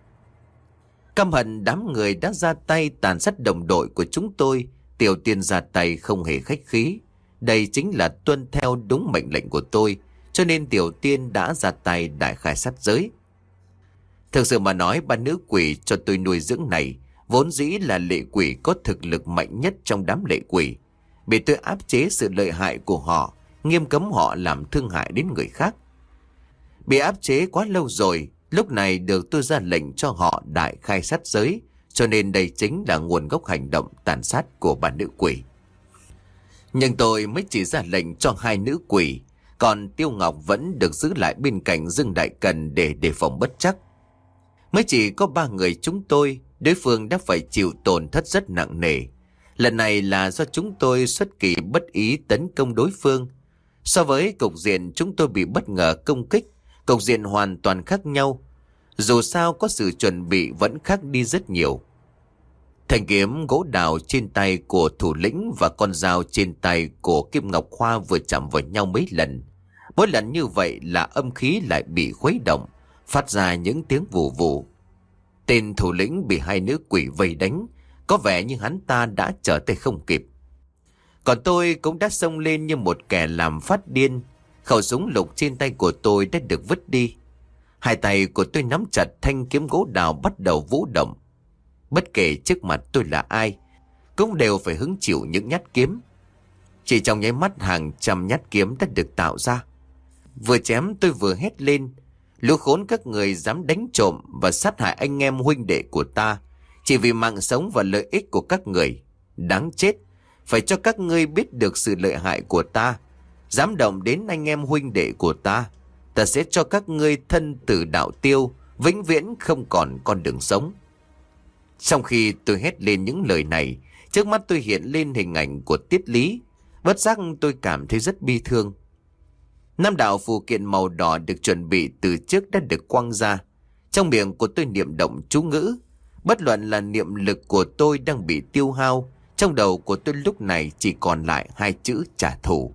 Căm hận đám người đã ra tay tàn sát đồng đội của chúng tôi, Tiểu Tiên ra tay không hề khách khí. Đây chính là tuân theo đúng mệnh lệnh của tôi, cho nên Tiểu Tiên đã ra tay đại khai sát giới. Thực sự mà nói, ba nữ quỷ cho tôi nuôi dưỡng này vốn dĩ là lệ quỷ có thực lực mạnh nhất trong đám lệ quỷ. Bị tôi áp chế sự lợi hại của họ, nghiêm cấm họ làm thương hại đến người khác. Bị áp chế quá lâu rồi, lúc này được tôi ra lệnh cho họ đại khai sát giới, cho nên đây chính là nguồn gốc hành động tàn sát của ba nữ quỷ. Nhưng tôi mới chỉ ra lệnh cho hai nữ quỷ, còn Tiêu Ngọc vẫn được giữ lại bên cạnh Dương Đại Cần để đề phòng bất trắc. Mới chỉ có ba người chúng tôi, đối phương đã phải chịu tổn thất rất nặng nề. Lần này là do chúng tôi xuất kỳ bất ý tấn công đối phương. So với cục diện chúng tôi bị bất ngờ công kích, cục diện hoàn toàn khác nhau. Dù sao có sự chuẩn bị vẫn khác đi rất nhiều. Thanh kiếm gỗ đào trên tay của thủ lĩnh và con dao trên tay của Kim Ngọc Hoa vừa chạm vào nhau mấy lần. Mỗi lần như vậy là âm khí lại bị khuấy động, phát ra những tiếng vù vù. Tên thủ lĩnh bị hai nữ quỷ vây đánh, có vẻ như hắn ta đã trở tay không kịp. Còn tôi cũng đã xông lên như một kẻ làm phát điên. Khẩu súng lục trên tay của tôi đã được vứt đi. Hai tay của tôi nắm chặt thanh kiếm gỗ đào bắt đầu vũ động. Bất kể trước mặt tôi là ai, cũng đều phải hứng chịu những nhát kiếm. Chỉ trong nháy mắt hàng trăm nhát kiếm đã được tạo ra. Vừa chém tôi vừa hét lên: lũ khốn các người dám đánh trộm và sát hại anh em huynh đệ của ta, chỉ vì mạng sống và lợi ích của các người. Đáng chết, phải cho các ngươi biết được sự lợi hại của ta. Dám động đến anh em huynh đệ của ta, ta sẽ cho các ngươi thân tử đạo tiêu, vĩnh viễn không còn con đường sống. Trong khi tôi hét lên những lời này, trước mắt tôi hiện lên hình ảnh của Tiết Lý. Bất giác tôi cảm thấy rất bi thương. Năm đạo phù kiện màu đỏ được chuẩn bị từ trước đã được quăng ra. Trong miệng của tôi niệm động chú ngữ. Bất luận là niệm lực của tôi đang bị tiêu hao, trong đầu của tôi lúc này chỉ còn lại hai chữ trả thù.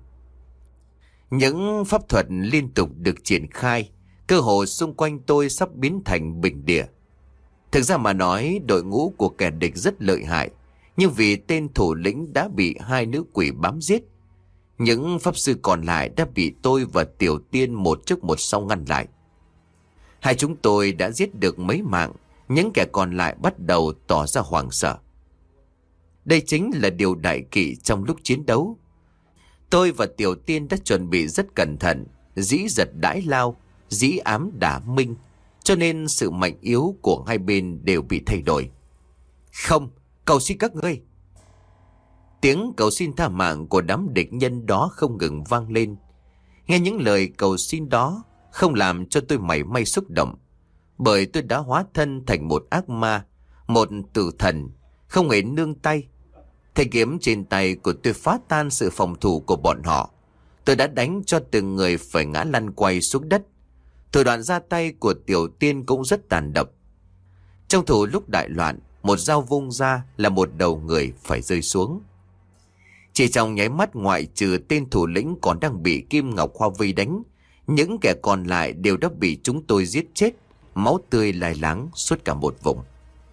Những pháp thuật liên tục được triển khai, cơ hồ xung quanh tôi sắp biến thành bình địa. Thực ra mà nói, đội ngũ của kẻ địch rất lợi hại, nhưng vì tên thủ lĩnh đã bị hai nữ quỷ bám giết, những pháp sư còn lại đã bị tôi và Tiểu Tiên một trước một sau ngăn lại. Hai chúng tôi đã giết được mấy mạng, những kẻ còn lại bắt đầu tỏ ra hoảng sợ. Đây chính là điều đại kỵ trong lúc chiến đấu. Tôi và Tiểu Tiên đã chuẩn bị rất cẩn thận, dĩ giật đãi lao, dĩ ám đả minh, cho nên sự mạnh yếu của hai bên đều bị thay đổi. Không, cầu xin các ngươi. Tiếng cầu xin tha mạng của đám địch nhân đó không ngừng vang lên. Nghe những lời cầu xin đó không làm cho tôi mảy may xúc động, bởi tôi đã hóa thân thành một ác ma, một tử thần, không hề nương tay. Thanh kiếm trên tay của tôi phá tan sự phòng thủ của bọn họ. Tôi đã đánh cho từng người phải ngã lăn quay xuống đất. Thủ đoạn ra tay của Tiểu Tiên cũng rất tàn độc. Trong thủ lúc đại loạn, một dao vung ra là một đầu người phải rơi xuống. Chỉ trong nháy mắt, ngoại trừ tên thủ lĩnh còn đang bị Kim Ngọc Hoa vây đánh, những kẻ còn lại đều đã bị chúng tôi giết chết, máu tươi lai láng suốt cả một vùng.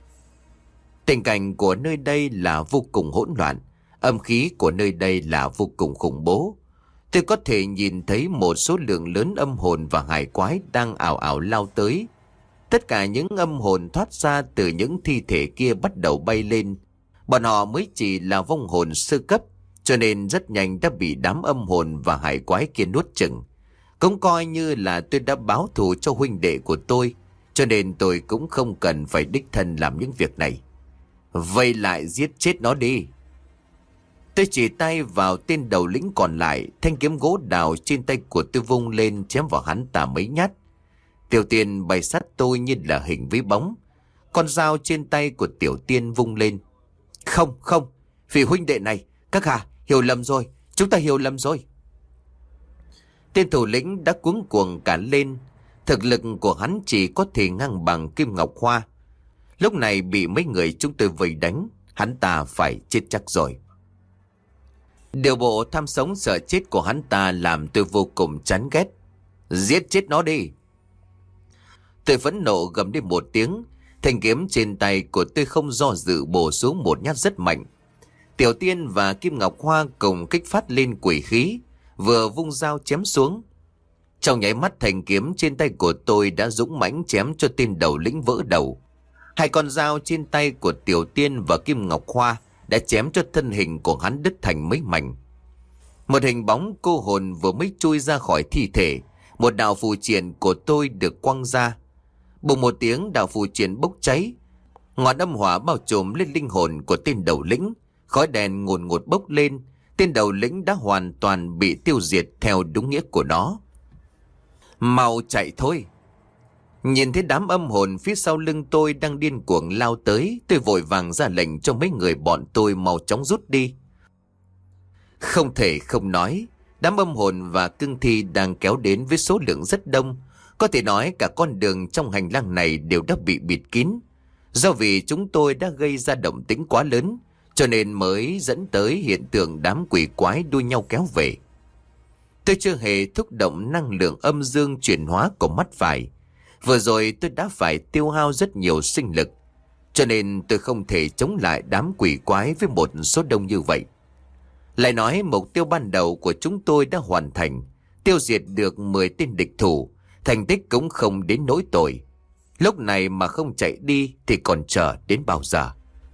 Tình cảnh của nơi đây là vô cùng hỗn loạn, âm khí của nơi đây là vô cùng khủng bố. Tôi có thể nhìn thấy một số lượng lớn âm hồn và hải quái đang ảo ảo lao tới. Tất cả những âm hồn thoát ra từ những thi thể kia bắt đầu bay lên. Bọn họ mới chỉ là vong hồn sơ cấp, cho nên rất nhanh đã bị đám âm hồn và hải quái kia nuốt chửng. Cũng coi như là tôi đã báo thù cho huynh đệ của tôi, cho nên tôi cũng không cần phải đích thân làm những việc này. Vậy lại giết chết nó đi. Tôi chỉ tay vào tên đầu lĩnh còn lại, thanh kiếm gỗ đào trên tay của tôi vung lên chém vào hắn ta mấy nhát. Tiểu Tiên bay sát tôi như là hình với bóng. Con dao trên tay của Tiểu Tiên vung lên. Không, không, vì huynh đệ này, các hạ hiểu lầm rồi, chúng ta hiểu lầm rồi. Tên thủ lĩnh đã cuống cuồng cả lên. Thực lực của hắn chỉ có thể ngang bằng Kim Ngọc Hoa. Lúc này bị mấy người chúng tôi vây đánh, hắn ta phải chết chắc rồi. Điều bộ tham sống sợ chết của hắn ta làm tôi vô cùng chán ghét. Giết chết nó đi. Tôi phẫn nộ gầm đi một tiếng. Thanh kiếm trên tay của tôi không do dự bổ xuống một nhát rất mạnh. Tiểu Tiên và Kim Ngọc Hoa cùng kích phát lên quỷ khí, vừa vung dao chém xuống. Trong nháy mắt, thanh kiếm trên tay của tôi đã dũng mãnh chém cho tên đầu lĩnh vỡ đầu. Hai con dao trên tay của Tiểu Tiên và Kim Ngọc Hoa đã chém cho thân hình của hắn đứt thành mấy mảnh. Một hình bóng cô hồn vừa mới chui ra khỏi thi thể, một đạo phù triện của tôi được quăng ra. Bùng một tiếng, đạo phù triện bốc cháy, ngọn âm hỏa bao trùm lên linh hồn của tên đầu lĩnh. Khói đèn ngùn ngụt bốc lên, tên đầu lĩnh đã hoàn toàn bị tiêu diệt theo đúng nghĩa của nó. Mau chạy thôi. Nhìn thấy đám âm hồn phía sau lưng tôi đang điên cuồng lao tới, tôi vội vàng ra lệnh cho mấy người bọn tôi mau chóng rút đi. Không thể không nói, đám âm hồn và cương thi đang kéo đến với số lượng rất đông. Có thể nói cả con đường trong hành lang này đều đã bị bịt kín. Do vì chúng tôi đã gây ra động tĩnh quá lớn, cho nên mới dẫn tới hiện tượng đám quỷ quái đua nhau kéo về. Tôi chưa hề thúc động năng lượng âm dương chuyển hóa của mắt phải. Vừa rồi tôi đã phải tiêu hao rất nhiều sinh lực, cho nên tôi không thể chống lại đám quỷ quái với một số đông như vậy. Lại nói mục tiêu ban đầu của chúng tôi đã hoàn thành, tiêu diệt được mười tên địch thủ, thành tích cũng không đến nỗi tồi. Lúc này mà không chạy đi thì còn chờ đến bao giờ?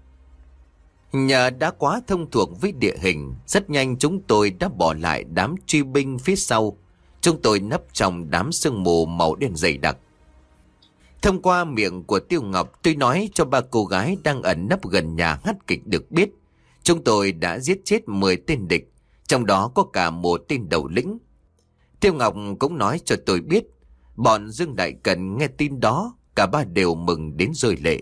Nhờ đã quá thông thuộc với địa hình, rất nhanh chúng tôi đã bỏ lại đám truy binh phía sau. Chúng tôi nấp trong đám sương mù màu đen dày đặc. Thông qua miệng của Tiêu Ngọc, tôi nói cho ba cô gái đang ẩn nấp gần nhà hát kịch được biết, Chúng tôi đã giết chết mười tên địch, trong đó có cả một tên đầu lĩnh. Tiêu Ngọc cũng nói cho tôi biết, bọn Dương Đại Cần nghe tin đó, cả ba đều mừng đến rơi lệ.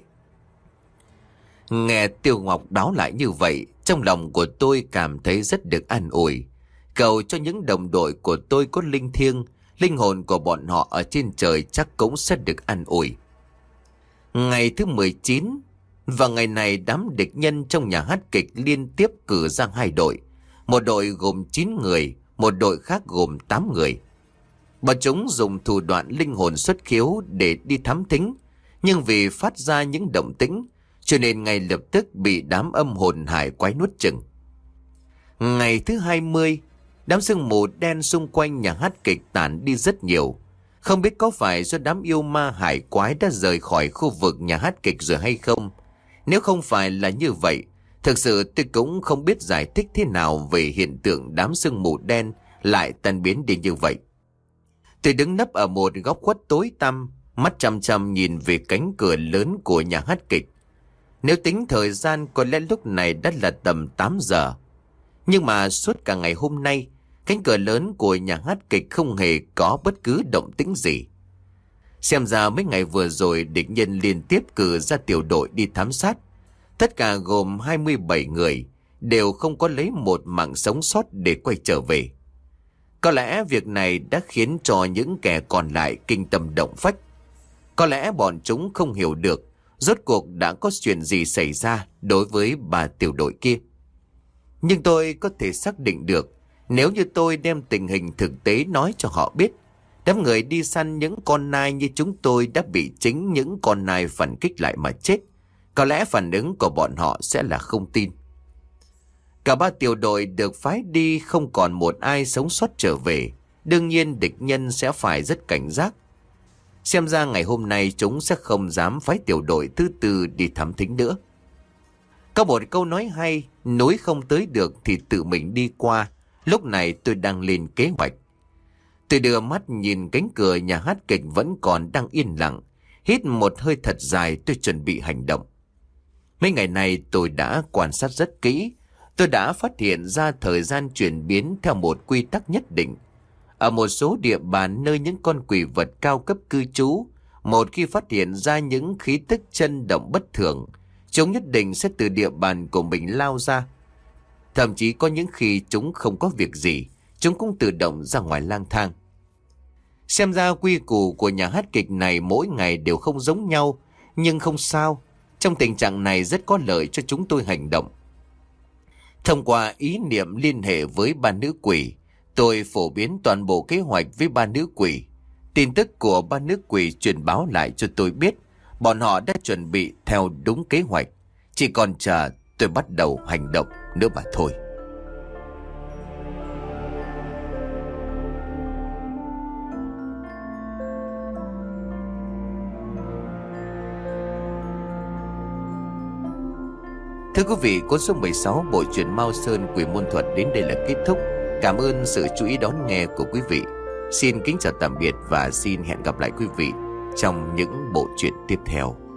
Nghe Tiêu Ngọc báo lại như vậy, trong lòng của tôi cảm thấy rất được an ủi. Cầu cho những đồng đội của tôi có linh thiêng, linh hồn của bọn họ ở trên trời chắc cũng sẽ được an ủi. Ngày thứ mười chín, và ngày này đám địch nhân trong nhà hát kịch liên tiếp cử ra hai đội. Một đội gồm chín người, một đội khác gồm tám người. Bọn chúng dùng thủ đoạn linh hồn xuất khiếu để đi thám thính, nhưng vì phát ra những động tĩnh, cho nên ngay lập tức bị đám âm hồn hải quái nuốt chửng. Ngày thứ hai mươi, đám sương mù đen xung quanh nhà hát kịch tản đi rất nhiều. Không biết có phải do đám yêu ma hải quái đã rời khỏi khu vực nhà hát kịch rồi hay không. Nếu không phải là như vậy, thực sự tôi cũng không biết giải thích thế nào về hiện tượng đám sương mù đen lại tan biến đi như vậy. Tôi đứng nấp ở một góc khuất tối tăm, mắt chăm chăm nhìn về cánh cửa lớn của nhà hát kịch. Nếu tính thời gian có lẽ lúc này đã là tầm tám giờ. Nhưng mà suốt cả ngày hôm nay, cánh cửa lớn của nhà hát kịch không hề có bất cứ động tĩnh gì. Xem ra mấy ngày vừa rồi địch nhân liên tiếp cử ra tiểu đội đi thám sát. Tất cả gồm hai mươi bảy người, đều không có lấy một mạng sống sót để quay trở về. Có lẽ việc này đã khiến cho những kẻ còn lại kinh tâm động phách. Có lẽ bọn chúng không hiểu được rốt cuộc đã có chuyện gì xảy ra đối với bà tiểu đội kia. Nhưng tôi có thể xác định được, nếu như tôi đem tình hình thực tế nói cho họ biết, đám người đi săn những con nai như chúng tôi đã bị chính những con nai phản kích lại mà chết, có lẽ phản ứng của bọn họ sẽ là không tin. Cả ba tiểu đội được phái đi, không còn một ai sống sót trở về. Đương nhiên địch nhân sẽ phải rất cảnh giác. Xem ra ngày hôm nay chúng sẽ không dám phái tiểu đội thứ tư đi thám thính nữa. Có một câu nói hay, núi không tới được thì tự mình đi qua. Lúc này tôi đang lên kế hoạch. Tôi đưa mắt nhìn cánh cửa nhà hát kịch vẫn còn đang yên lặng. Hít một hơi thật dài, tôi chuẩn bị hành động. Mấy ngày này tôi đã quan sát rất kỹ. Tôi đã phát hiện ra thời gian chuyển biến theo một quy tắc nhất định. Ở một số địa bàn nơi những con quỷ vật cao cấp cư trú, một khi phát hiện ra những khí tức chân động bất thường, chúng nhất định sẽ từ địa bàn của mình lao ra. Thậm chí có những khi chúng không có việc gì, chúng cũng tự động ra ngoài lang thang. Xem ra quy củ của nhà hát kịch này mỗi ngày đều không giống nhau, nhưng không sao. Trong tình trạng này rất có lợi cho chúng tôi hành động. Thông qua ý niệm liên hệ với ba nữ quỷ, tôi phổ biến toàn bộ kế hoạch với ba nữ quỷ. Tin tức của ba nữ quỷ truyền báo lại cho tôi biết, bọn họ đã chuẩn bị theo đúng kế hoạch. Chỉ còn chờ tôi bắt đầu hành động nữa mà thôi. Thưa quý vị, cuốn số mười sáu bộ truyện Mao Sơn Quỷ Môn Thuật đến đây là kết thúc. Cảm ơn sự chú ý đón nghe của quý vị. Xin kính chào tạm biệt và xin hẹn gặp lại quý vị trong những bộ truyện tiếp theo.